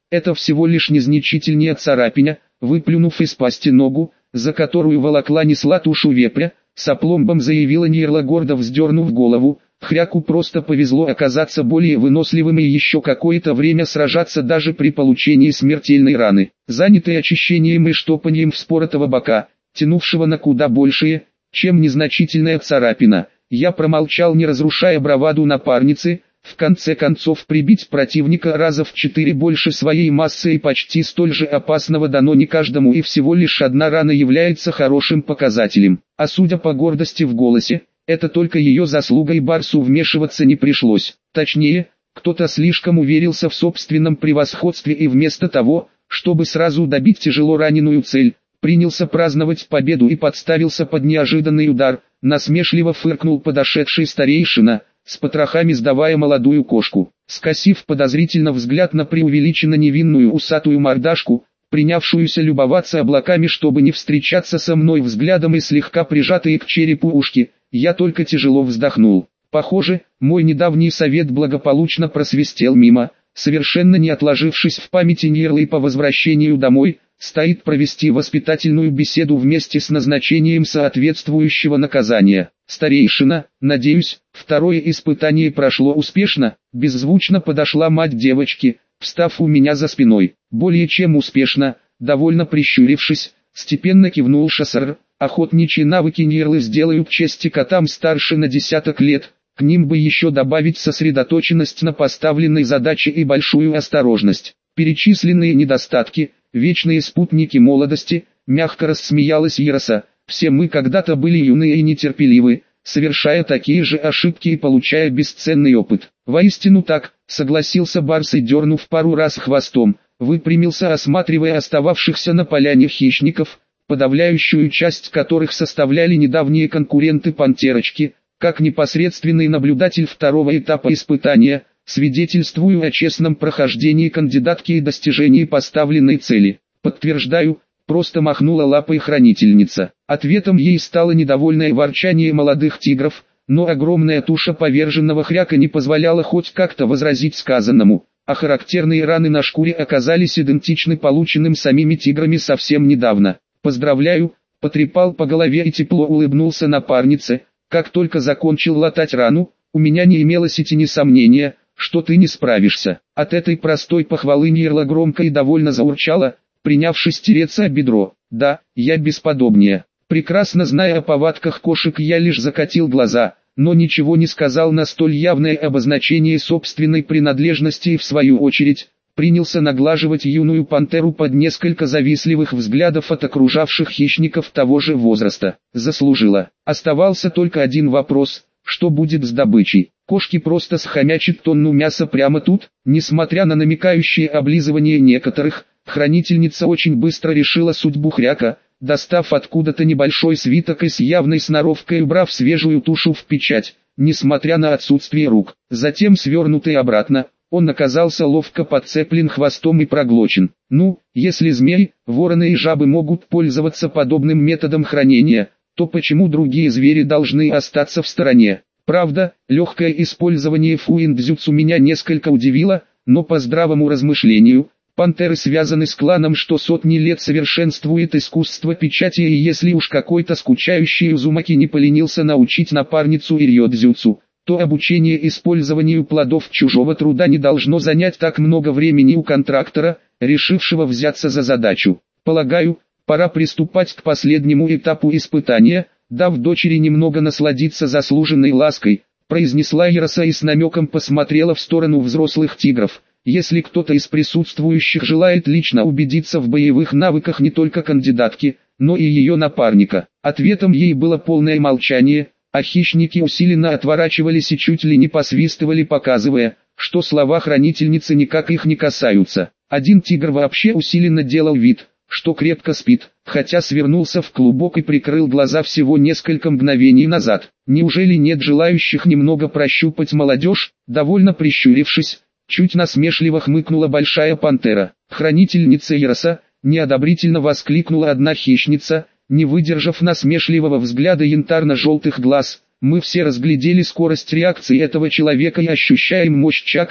это всего лишь незначительнее царапина. Выплюнув из пасти ногу, за которую волокла несла тушу вепря, с опломбом заявила Нирла, гордо вздернув голову. Хряку просто повезло оказаться более выносливым и еще какое-то время сражаться даже при получении смертельной раны. Занятый очищением и штопанием вспоротого бока, тянувшего на куда большее, чем незначительная царапина, я промолчал, не разрушая браваду напарницы. В конце концов, прибить противника раза в четыре больше своей массы и почти столь же опасного дано не каждому, и всего лишь одна рана является хорошим показателем. А судя по гордости в голосе, это только ее заслуга, и Барсу вмешиваться не пришлось. Точнее, кто-то слишком уверился в собственном превосходстве и вместо того, чтобы сразу добить тяжело раненую цель, принялся праздновать победу и подставился под неожиданный удар. Насмешливо фыркнул подошедший старейшина, с потрохами сдавая молодую кошку. Скосив подозрительно взгляд на преувеличенно невинную усатую мордашку, принявшуюся любоваться облаками, чтобы не встречаться со мной взглядом, и слегка прижатые к черепу ушки, я только тяжело вздохнул. Похоже, мой недавний совет благополучно просвистел мимо. Совершенно не отложившись в памяти Нирлы, по возвращению домой стоит провести воспитательную беседу вместе с назначением соответствующего наказания. Старейшина, надеюсь, второе испытание прошло успешно. Беззвучно подошла мать девочки, встав у меня за спиной. Более чем успешно, довольно прищурившись, степенно кивнул Шассар. Охотничьи навыки Нирлы сделают чести котам старше на десяток лет. К ним бы еще добавить сосредоточенность на поставленной задаче и большую осторожность. Перечисленные недостатки, вечные спутники молодости, мягко рассмеялась Ироса. Все мы когда-то были юны и нетерпеливы, совершая такие же ошибки и получая бесценный опыт. Воистину так, согласился Барс и, дернув пару раз хвостом, выпрямился, осматривая остававшихся на поляне хищников, подавляющую часть которых составляли недавние конкуренты Пантерочки. Как непосредственный наблюдатель второго этапа испытания, свидетельствую о честном прохождении кандидатки и достижении поставленной цели. Подтверждаю, просто махнула лапой хранительница. Ответом ей стало недовольное ворчание молодых тигров, но огромная туша поверженного хряка не позволяла хоть как-то возразить сказанному, а характерные раны на шкуре оказались идентичны полученным самими тиграми совсем недавно. «Поздравляю», потрепал по голове и тепло улыбнулся напарнице. Как только закончил латать рану, у меня не имелось и тени сомнения, что ты не справишься. От этой простой похвалы Нирла громко и довольно заурчала, принявшись тереться о бедро. Да, я бесподобнее. Прекрасно зная о повадках кошек, я лишь закатил глаза, но ничего не сказал на столь явное обозначение собственной принадлежности и в свою очередь принялся наглаживать юную пантеру под несколько завистливых взглядов от окружавших хищников того же возраста. Заслужила. Оставался только один вопрос: что будет с добычей? Кошки просто схомячат тонну мяса прямо тут. Несмотря на намекающее облизывание некоторых, хранительница очень быстро решила судьбу хряка, достав откуда-то небольшой свиток и с явной сноровкой убрав свежую тушу в печать, несмотря на отсутствие рук. Затем, свернутый обратно, он оказался ловко подцеплен хвостом и проглочен. Ну, если змеи, вороны и жабы могут пользоваться подобным методом хранения, то почему другие звери должны остаться в стороне? Правда, легкое использование фуиндзюцу меня несколько удивило, но по здравому размышлению, пантеры связаны с кланом, что сотни лет совершенствует искусство печати, и если уж какой-то скучающий Узумаки не поленился научить напарницу ирьодзюцу, то обучение использованию плодов чужого труда не должно занять так много времени у контрактора, решившего взяться за задачу. Полагаю, пора приступать к последнему этапу испытания. Дав дочери немного насладиться заслуженной лаской, произнесла Ироса и с намеком посмотрела в сторону взрослых тигров. Если кто-то из присутствующих желает лично убедиться в боевых навыках не только кандидатки, но и ее напарника. Ответом ей было полное молчание, а хищники усиленно отворачивались и чуть ли не посвистывали, показывая, что слова хранительницы никак их не касаются. Один тигр вообще усиленно делал вид, что крепко спит, хотя свернулся в клубок и прикрыл глаза всего несколько мгновений назад. Неужели нет желающих немного прощупать молодежь? Довольно прищурившись, чуть насмешливо хмыкнула большая пантера. Хранительница Ироса, неодобрительно воскликнула одна хищница, не выдержав насмешливого взгляда янтарно-желтых глаз. Мы все разглядели скорость реакции этого человека и ощущаем мощь чакры,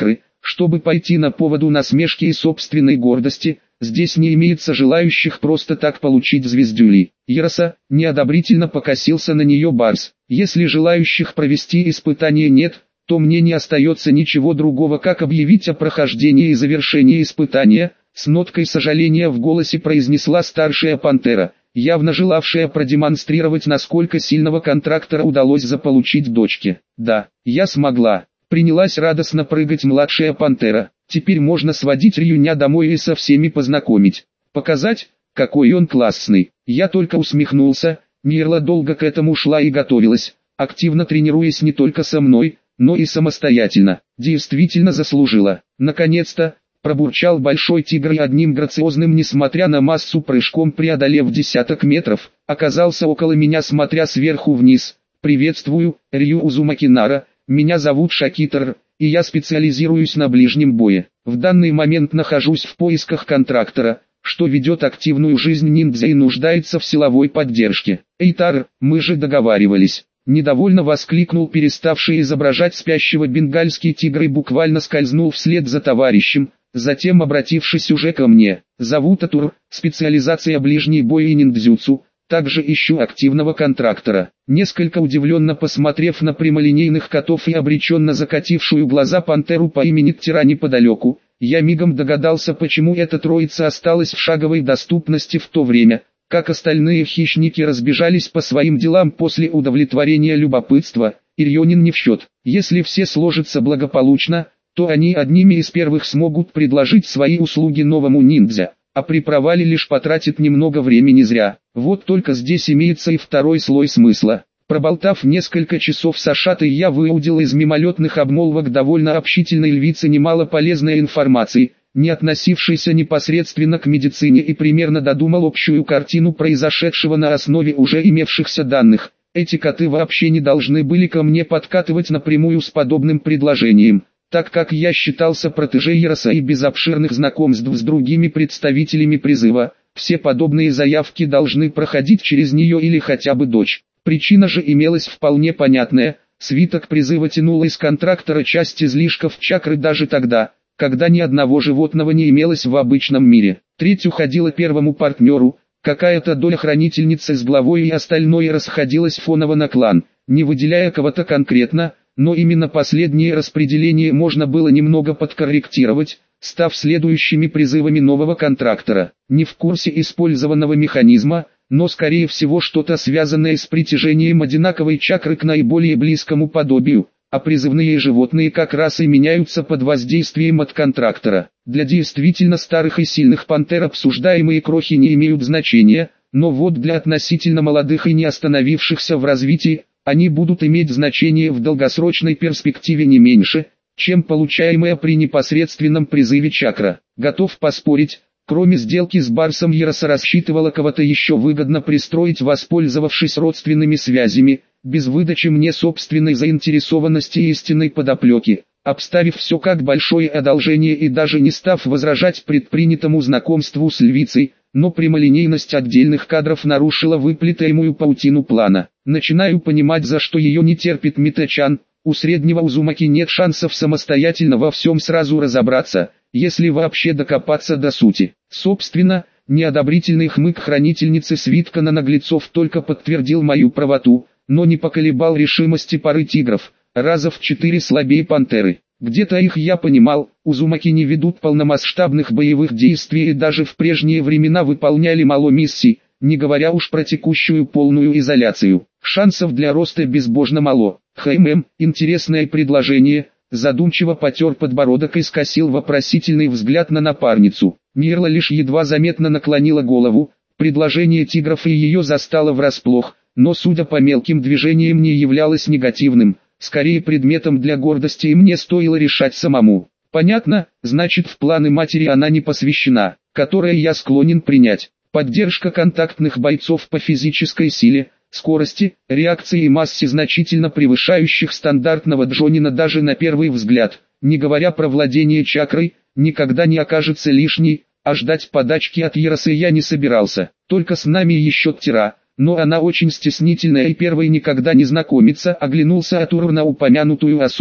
Чтобы пойти на поводу насмешки и собственной гордости, здесь не имеется желающих просто так получить звездюли. Яроса неодобрительно покосился на нее Барс. Если желающих провести испытание нет, то мне не остается ничего другого, как объявить о прохождении и завершении испытания, с ноткой сожаления в голосе произнесла старшая пантера, явно желавшая продемонстрировать, насколько сильного контрактора удалось заполучить дочке. Да, я смогла. Принялась радостно прыгать младшая пантера. Теперь можно сводить Рюня домой и со всеми познакомить. Показать, какой он классный. Я только усмехнулся. Мирла долго к этому шла и готовилась, активно тренируясь не только со мной, но и самостоятельно. Действительно заслужила. Наконец-то, пробурчал большой тигр и одним грациозным, несмотря на массу, прыжком преодолев десяток метров, оказался около меня, смотря сверху вниз. «Приветствую, Рью Узумаки-нара, меня зовут Шакитар, и я специализируюсь на ближнем бое. В данный момент нахожусь в поисках контрактора, что ведет активную жизнь ниндзя и нуждается в силовой поддержке». «Эйтар, мы же договаривались». Недовольно воскликнул переставший изображать спящего бенгальский тигр и буквально скользнул вслед за товарищем, затем обратившись уже ко мне. «Зовут Атур, специализация ближний бой и ниндзюцу, также ищу активного контрактора». Несколько удивленно посмотрев на прямолинейных котов и обреченно закатившую глаза пантеру по имени Ктира неподалеку, я мигом догадался, почему эта троица осталась в шаговой доступности в то время, как остальные хищники разбежались по своим делам после удовлетворения любопытства. Ирьонин не в счет. Если все сложится благополучно, то они одними из первых смогут предложить свои услуги новому ниндзя, а при провале лишь потратит немного времени зря. Вот только здесь имеется и второй слой смысла. Проболтав несколько часов с Ашатой, я выудил из мимолетных обмолвок довольно общительной львицы немало полезной информации, не относившейся непосредственно к медицине, и примерно додумал общую картину произошедшего на основе уже имевшихся данных. Эти коты вообще не должны были ко мне подкатывать напрямую с подобным предложением, так как я считался протеже Яроса и без обширных знакомств с другими представителями призыва, все подобные заявки должны проходить через нее или хотя бы дочь. Причина же имелась вполне понятная: свиток призыва тянул из контрактора часть излишков чакры даже тогда, когда ни одного животного не имелось в обычном мире. Треть уходила первому партнеру, какая-то доля хранительницы с главой и остальное расходилось фоново на клан, не выделяя кого-то конкретно, но именно последнее распределение можно было немного подкорректировать, став следующими призывами нового контрактора. Не в курсе использованного механизма, но скорее всего что-то связанное с притяжением одинаковой чакры к наиболее близкому подобию, а призывные животные как раз и меняются под воздействием от контрактора. Для действительно старых и сильных пантер обсуждаемые крохи не имеют значения, но вот для относительно молодых и не остановившихся в развитии, они будут иметь значение в долгосрочной перспективе не меньше, чем получаемая при непосредственном призыве чакра. Готов поспорить, кроме сделки с Барсом, Яроса рассчитывала кого-то еще выгодно пристроить, воспользовавшись родственными связями, без выдачи мне собственной заинтересованности и истинной подоплеки, обставив все как большое одолжение и даже не став возражать предпринятому знакомству с львицей, но прямолинейность отдельных кадров нарушила выплетаемую паутину плана. Начинаю понимать, за что ее не терпит Митэ-чан. У среднего Узумаки нет шансов самостоятельно во всем сразу разобраться, если вообще докопаться до сути. Собственно, неодобрительный хмык хранительницы свитка на наглецов только подтвердил мою правоту, но не поколебал решимости пары тигров, раза в четыре слабее пантеры. Где-то их я понимал, Узумаки не ведут полномасштабных боевых действий и даже в прежние времена выполняли мало миссий, не говоря уж про текущую полную изоляцию. Шансов для роста безбожно мало. Хм, интересное предложение. Задумчиво потер подбородок и скосил вопросительный взгляд на напарницу. Мирла лишь едва заметно наклонила голову. Предложение тигров и ее застало врасплох, но судя по мелким движениям не являлось негативным, скорее предметом для гордости, и мне стоило решать самому. Понятно, значит в планы матери она не посвящена, которые я склонен принять. Поддержка контактных бойцов по физической силе, скорости, реакции и массе, значительно превышающих стандартного джонина даже на первый взгляд, не говоря про владение чакрой, никогда не окажется лишней, а ждать подачки от Яроса я не собирался. Только с нами еще Ктира, но она очень стеснительная и первой никогда не знакомится. Оглянулся Атур на упомянутую особу,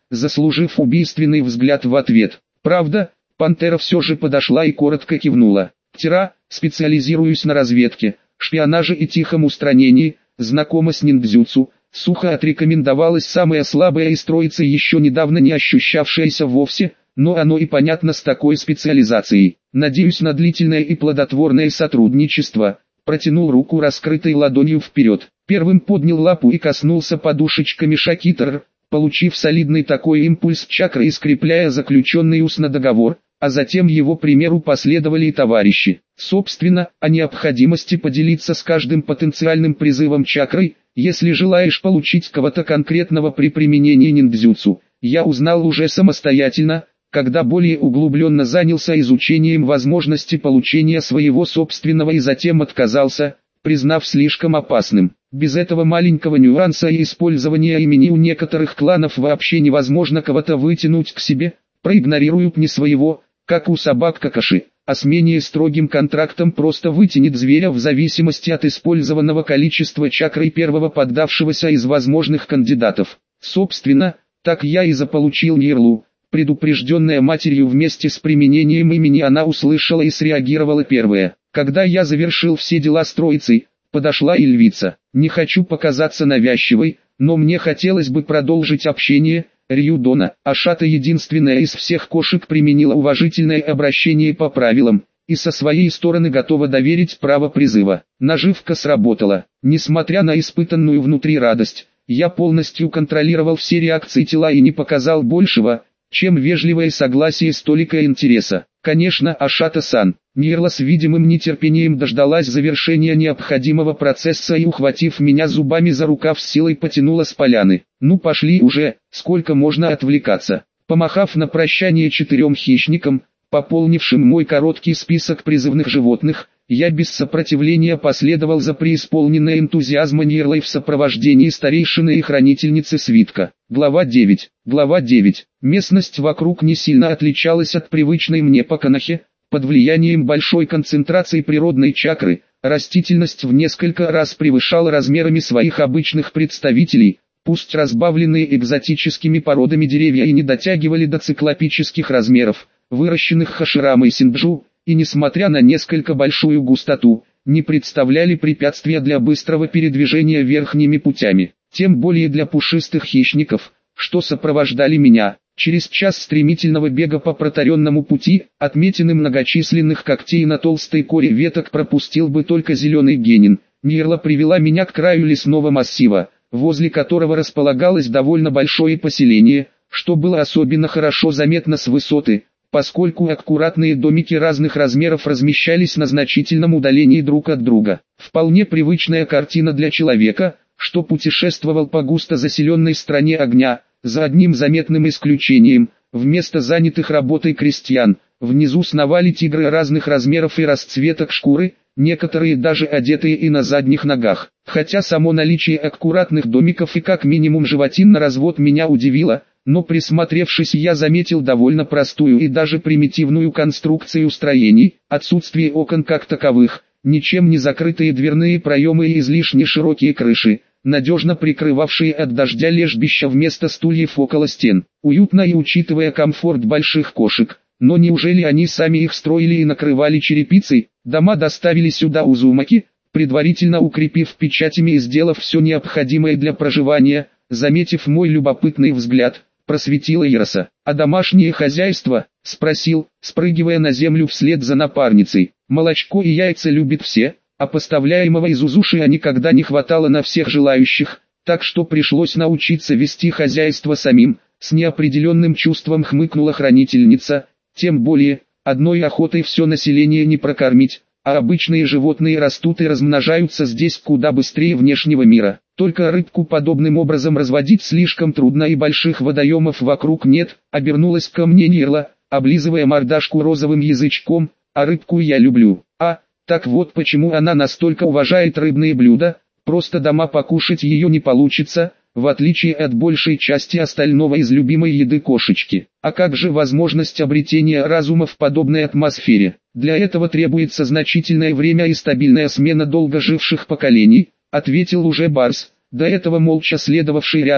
заслужив убийственный взгляд в ответ. Правда, пантера все же подошла и коротко кивнула. Тира, специализируюсь на разведке, шпионаже и тихом устранении, знакома с ниндзюцу, сухо отрекомендовалась самая слабая из троицы, еще недавно не ощущавшаяся вовсе, но оно и понятно с такой специализацией. Надеюсь на длительное и плодотворное сотрудничество. Протянул руку раскрытой ладонью вперед. Первым поднял лапу и коснулся подушечками Шакитар, получив солидный такой импульс чакры и скрепляя заключенный устно договор, а затем его примеру последовали и товарищи. Собственно, о необходимости поделиться с каждым потенциальным призывом чакрой, если желаешь получить кого-то конкретного при применении ниндзюцу, я узнал уже самостоятельно, когда более углубленно занялся изучением возможности получения своего собственного и затем отказался, признав слишком опасным. Без этого маленького нюанса и использования имени у некоторых кланов вообще невозможно кого-то вытянуть к себе, проигнорируют не своего, как у собак Какаши, а с менее строгим контрактом просто вытянет зверя в зависимости от использованного количества чакры первого поддавшегося из возможных кандидатов. Собственно, так я и заполучил Нирлу. Предупрежденная матерью вместе с применением имени, она услышала и среагировала первая. Когда я завершил все дела с троицей, подошла и львица. Не хочу показаться навязчивой, но мне хотелось бы продолжить общение. Рюдона, Ашата единственная из всех кошек применила уважительное обращение по правилам, и со своей стороны готова доверить право призыва. Наживка сработала. Несмотря на испытанную внутри радость, я полностью контролировал все реакции тела и не показал большего, чем вежливое согласие с толикой интереса. Конечно, Ашата-сан. Нирла с видимым нетерпением дождалась завершения необходимого процесса и, ухватив меня зубами за рукав, с силой потянула с поляны. Ну пошли уже, сколько можно отвлекаться. Помахав на прощание четырем хищникам, пополнившим мой короткий список призывных животных, я без сопротивления последовал за преисполненной энтузиазма Нирлой в сопровождении старейшины и хранительницы свитка. Глава девять. Глава девять. Местность вокруг не сильно отличалась от привычной мне Паканахи. Под влиянием большой концентрации природной чакры, растительность в несколько раз превышала размерами своих обычных представителей, пусть разбавленные экзотическими породами деревья и не дотягивали до циклопических размеров, выращенных Хаширама и Синджу, и несмотря на несколько большую густоту, не представляли препятствия для быстрого передвижения верхними путями, тем более для пушистых хищников, что сопровождали меня. Через час стремительного бега по протаренному пути, отметины многочисленных когтей на толстой коре веток, пропустил бы только зеленый генин. Нирла привела меня к краю лесного массива, возле которого располагалось довольно большое поселение, что было особенно хорошо заметно с высоты, поскольку аккуратные домики разных размеров размещались на значительном удалении друг от друга. Вполне привычная картина для человека, что путешествовал по густо заселенной стране огня. За одним заметным исключением, вместо занятых работой крестьян, внизу сновали тигры разных размеров и расцветок шкуры, некоторые даже одетые и на задних ногах. Хотя само наличие аккуратных домиков и как минимум животин на развод меня удивило, но присмотревшись, я заметил довольно простую и даже примитивную конструкцию строений, отсутствие окон как таковых, ничем не закрытые дверные проемы и излишне широкие крыши, надежно прикрывавшие от дождя лежбища вместо стульев около стен. Уютно и учитывая комфорт больших кошек, но неужели они сами их строили и накрывали черепицей? Дома доставили сюда узумаки, предварительно укрепив печатями и сделав все необходимое для проживания. Заметив мой любопытный взгляд, просветила Ироса. «А домашнее хозяйство?» – спросил, спрыгивая на землю вслед за напарницей. «Молочко и яйца любят все, а поставляемого из Узушия никогда не хватало на всех желающих, так что пришлось научиться вести хозяйство самим», с неопределенным чувством хмыкнула хранительница. «Тем более, одной охотой все население не прокормить, а обычные животные растут и размножаются здесь куда быстрее внешнего мира. Только рыбку подобным образом разводить слишком трудно и больших водоемов вокруг нет», обернулась ко мне Нирла, облизывая мордашку розовым язычком. «А рыбку я люблю. А, так вот почему она настолько уважает рыбные блюда, просто дома покушать ее не получится, в отличие от большей части остального из любимой еды кошечки. А как же возможность обретения разума в подобной атмосфере? Для этого требуется значительное время и стабильная смена долго живших поколений», ответил уже Барс, до этого молча следовавший рядом.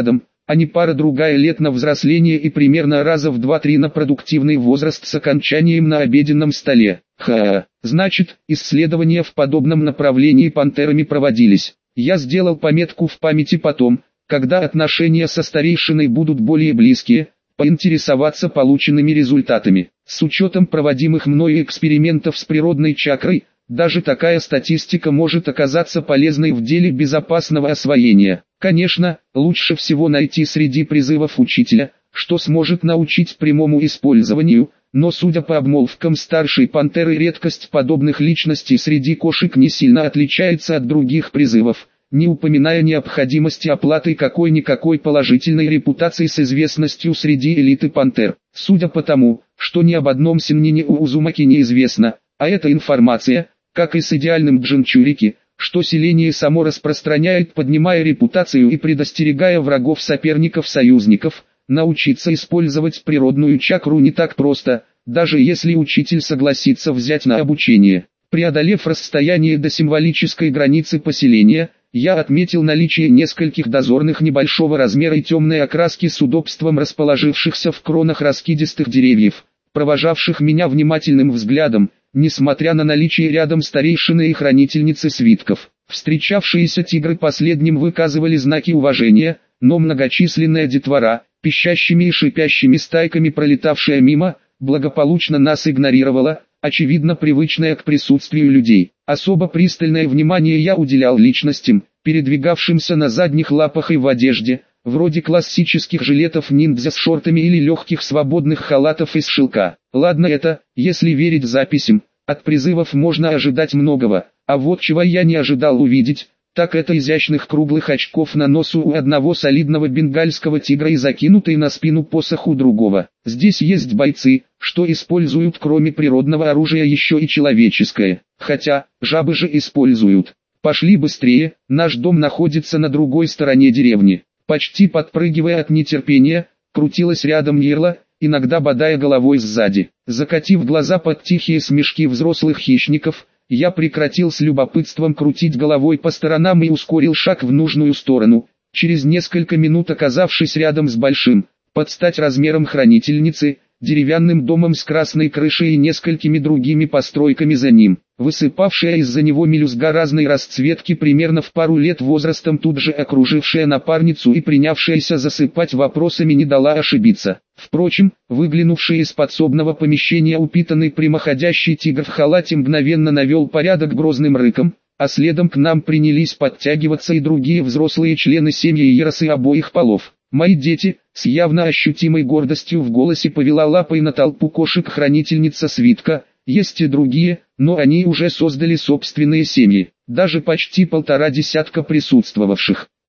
а не пара-другая лет на взросление и примерно раза в два-три на продуктивный возраст с окончанием на обеденном столе. Ха, значит, исследования в подобном направлении пантерами проводились. Я сделал пометку в памяти потом, когда отношения со старейшиной будут более близкие, поинтересоваться полученными результатами. С учетом проводимых мною экспериментов с природной чакрой, даже такая статистика может оказаться полезной в деле безопасного освоения. Конечно, лучше всего найти среди призывов учителя, что сможет научить прямому использованию, но судя по обмолвкам старшей пантеры, редкость подобных личностей среди кошек не сильно отличается от других призывов, не упоминая необходимости оплаты какой-никакой положительной репутации с известностью среди элиты пантер. Судя по тому, что ни об одном Синнине у Узумаки неизвестно, а эта информация, как и с идеальным Джинчурики, что селение само распространяет, поднимая репутацию и предостерегая врагов, соперников, союзников, научиться использовать природную чакру не так просто, даже если учитель согласится взять на обучение. Преодолев расстояние до символической границы поселения, я отметил наличие нескольких дозорных небольшого размера и темной окраски с удобством расположившихся в кронах раскидистых деревьев, провожавших меня внимательным взглядом, несмотря на наличие рядом старейшины и хранительницы свитков. Встречавшиеся тигры последним выказывали знаки уважения, но многочисленная детвора, пищащими и шипящими стайками пролетавшая мимо, благополучно нас игнорировала, очевидно привычная к присутствию людей. Особо пристальное внимание я уделял личностям, передвигавшимся на задних лапах и в одежде, вроде классических жилетов ниндзя с шортами или легких свободных халатов из шелка. Ладно это, если верить записям, от призывов можно ожидать многого, а вот чего я не ожидал увидеть, так это изящных круглых очков на носу у одного солидного бенгальского тигра и закинутый на спину посох у другого. Здесь есть бойцы, что используют кроме природного оружия еще и человеческое, хотя, жабы же используют. Пошли быстрее, наш дом находится на другой стороне деревни. Почти подпрыгивая от нетерпения, крутилась рядом Нирла, иногда бодая головой сзади. Закатив глаза под тихие смешки взрослых хищников, я прекратил с любопытством крутить головой по сторонам и ускорил шаг в нужную сторону, через несколько минут оказавшись рядом с большим, под стать размером хранительницы, деревянным домом с красной крышей и несколькими другими постройками за ним. Высыпавшая из-за него мелюзга разной расцветки примерно в пару лет возрастом, тут же окружившая напарницу и принявшаяся засыпать вопросами, не дала ошибиться. Впрочем, выглянувший из подсобного помещения упитанный прямоходящий тигр в халате мгновенно навел порядок грозным рыком, а следом к нам принялись подтягиваться и другие взрослые члены семьи Еросы обоих полов. Мои дети, с явно ощутимой гордостью в голосе повела лапой на толпу кошек-хранительница свитка. Есть и другие, но они уже создали собственные семьи, даже почти полтора десятка присутствовавших.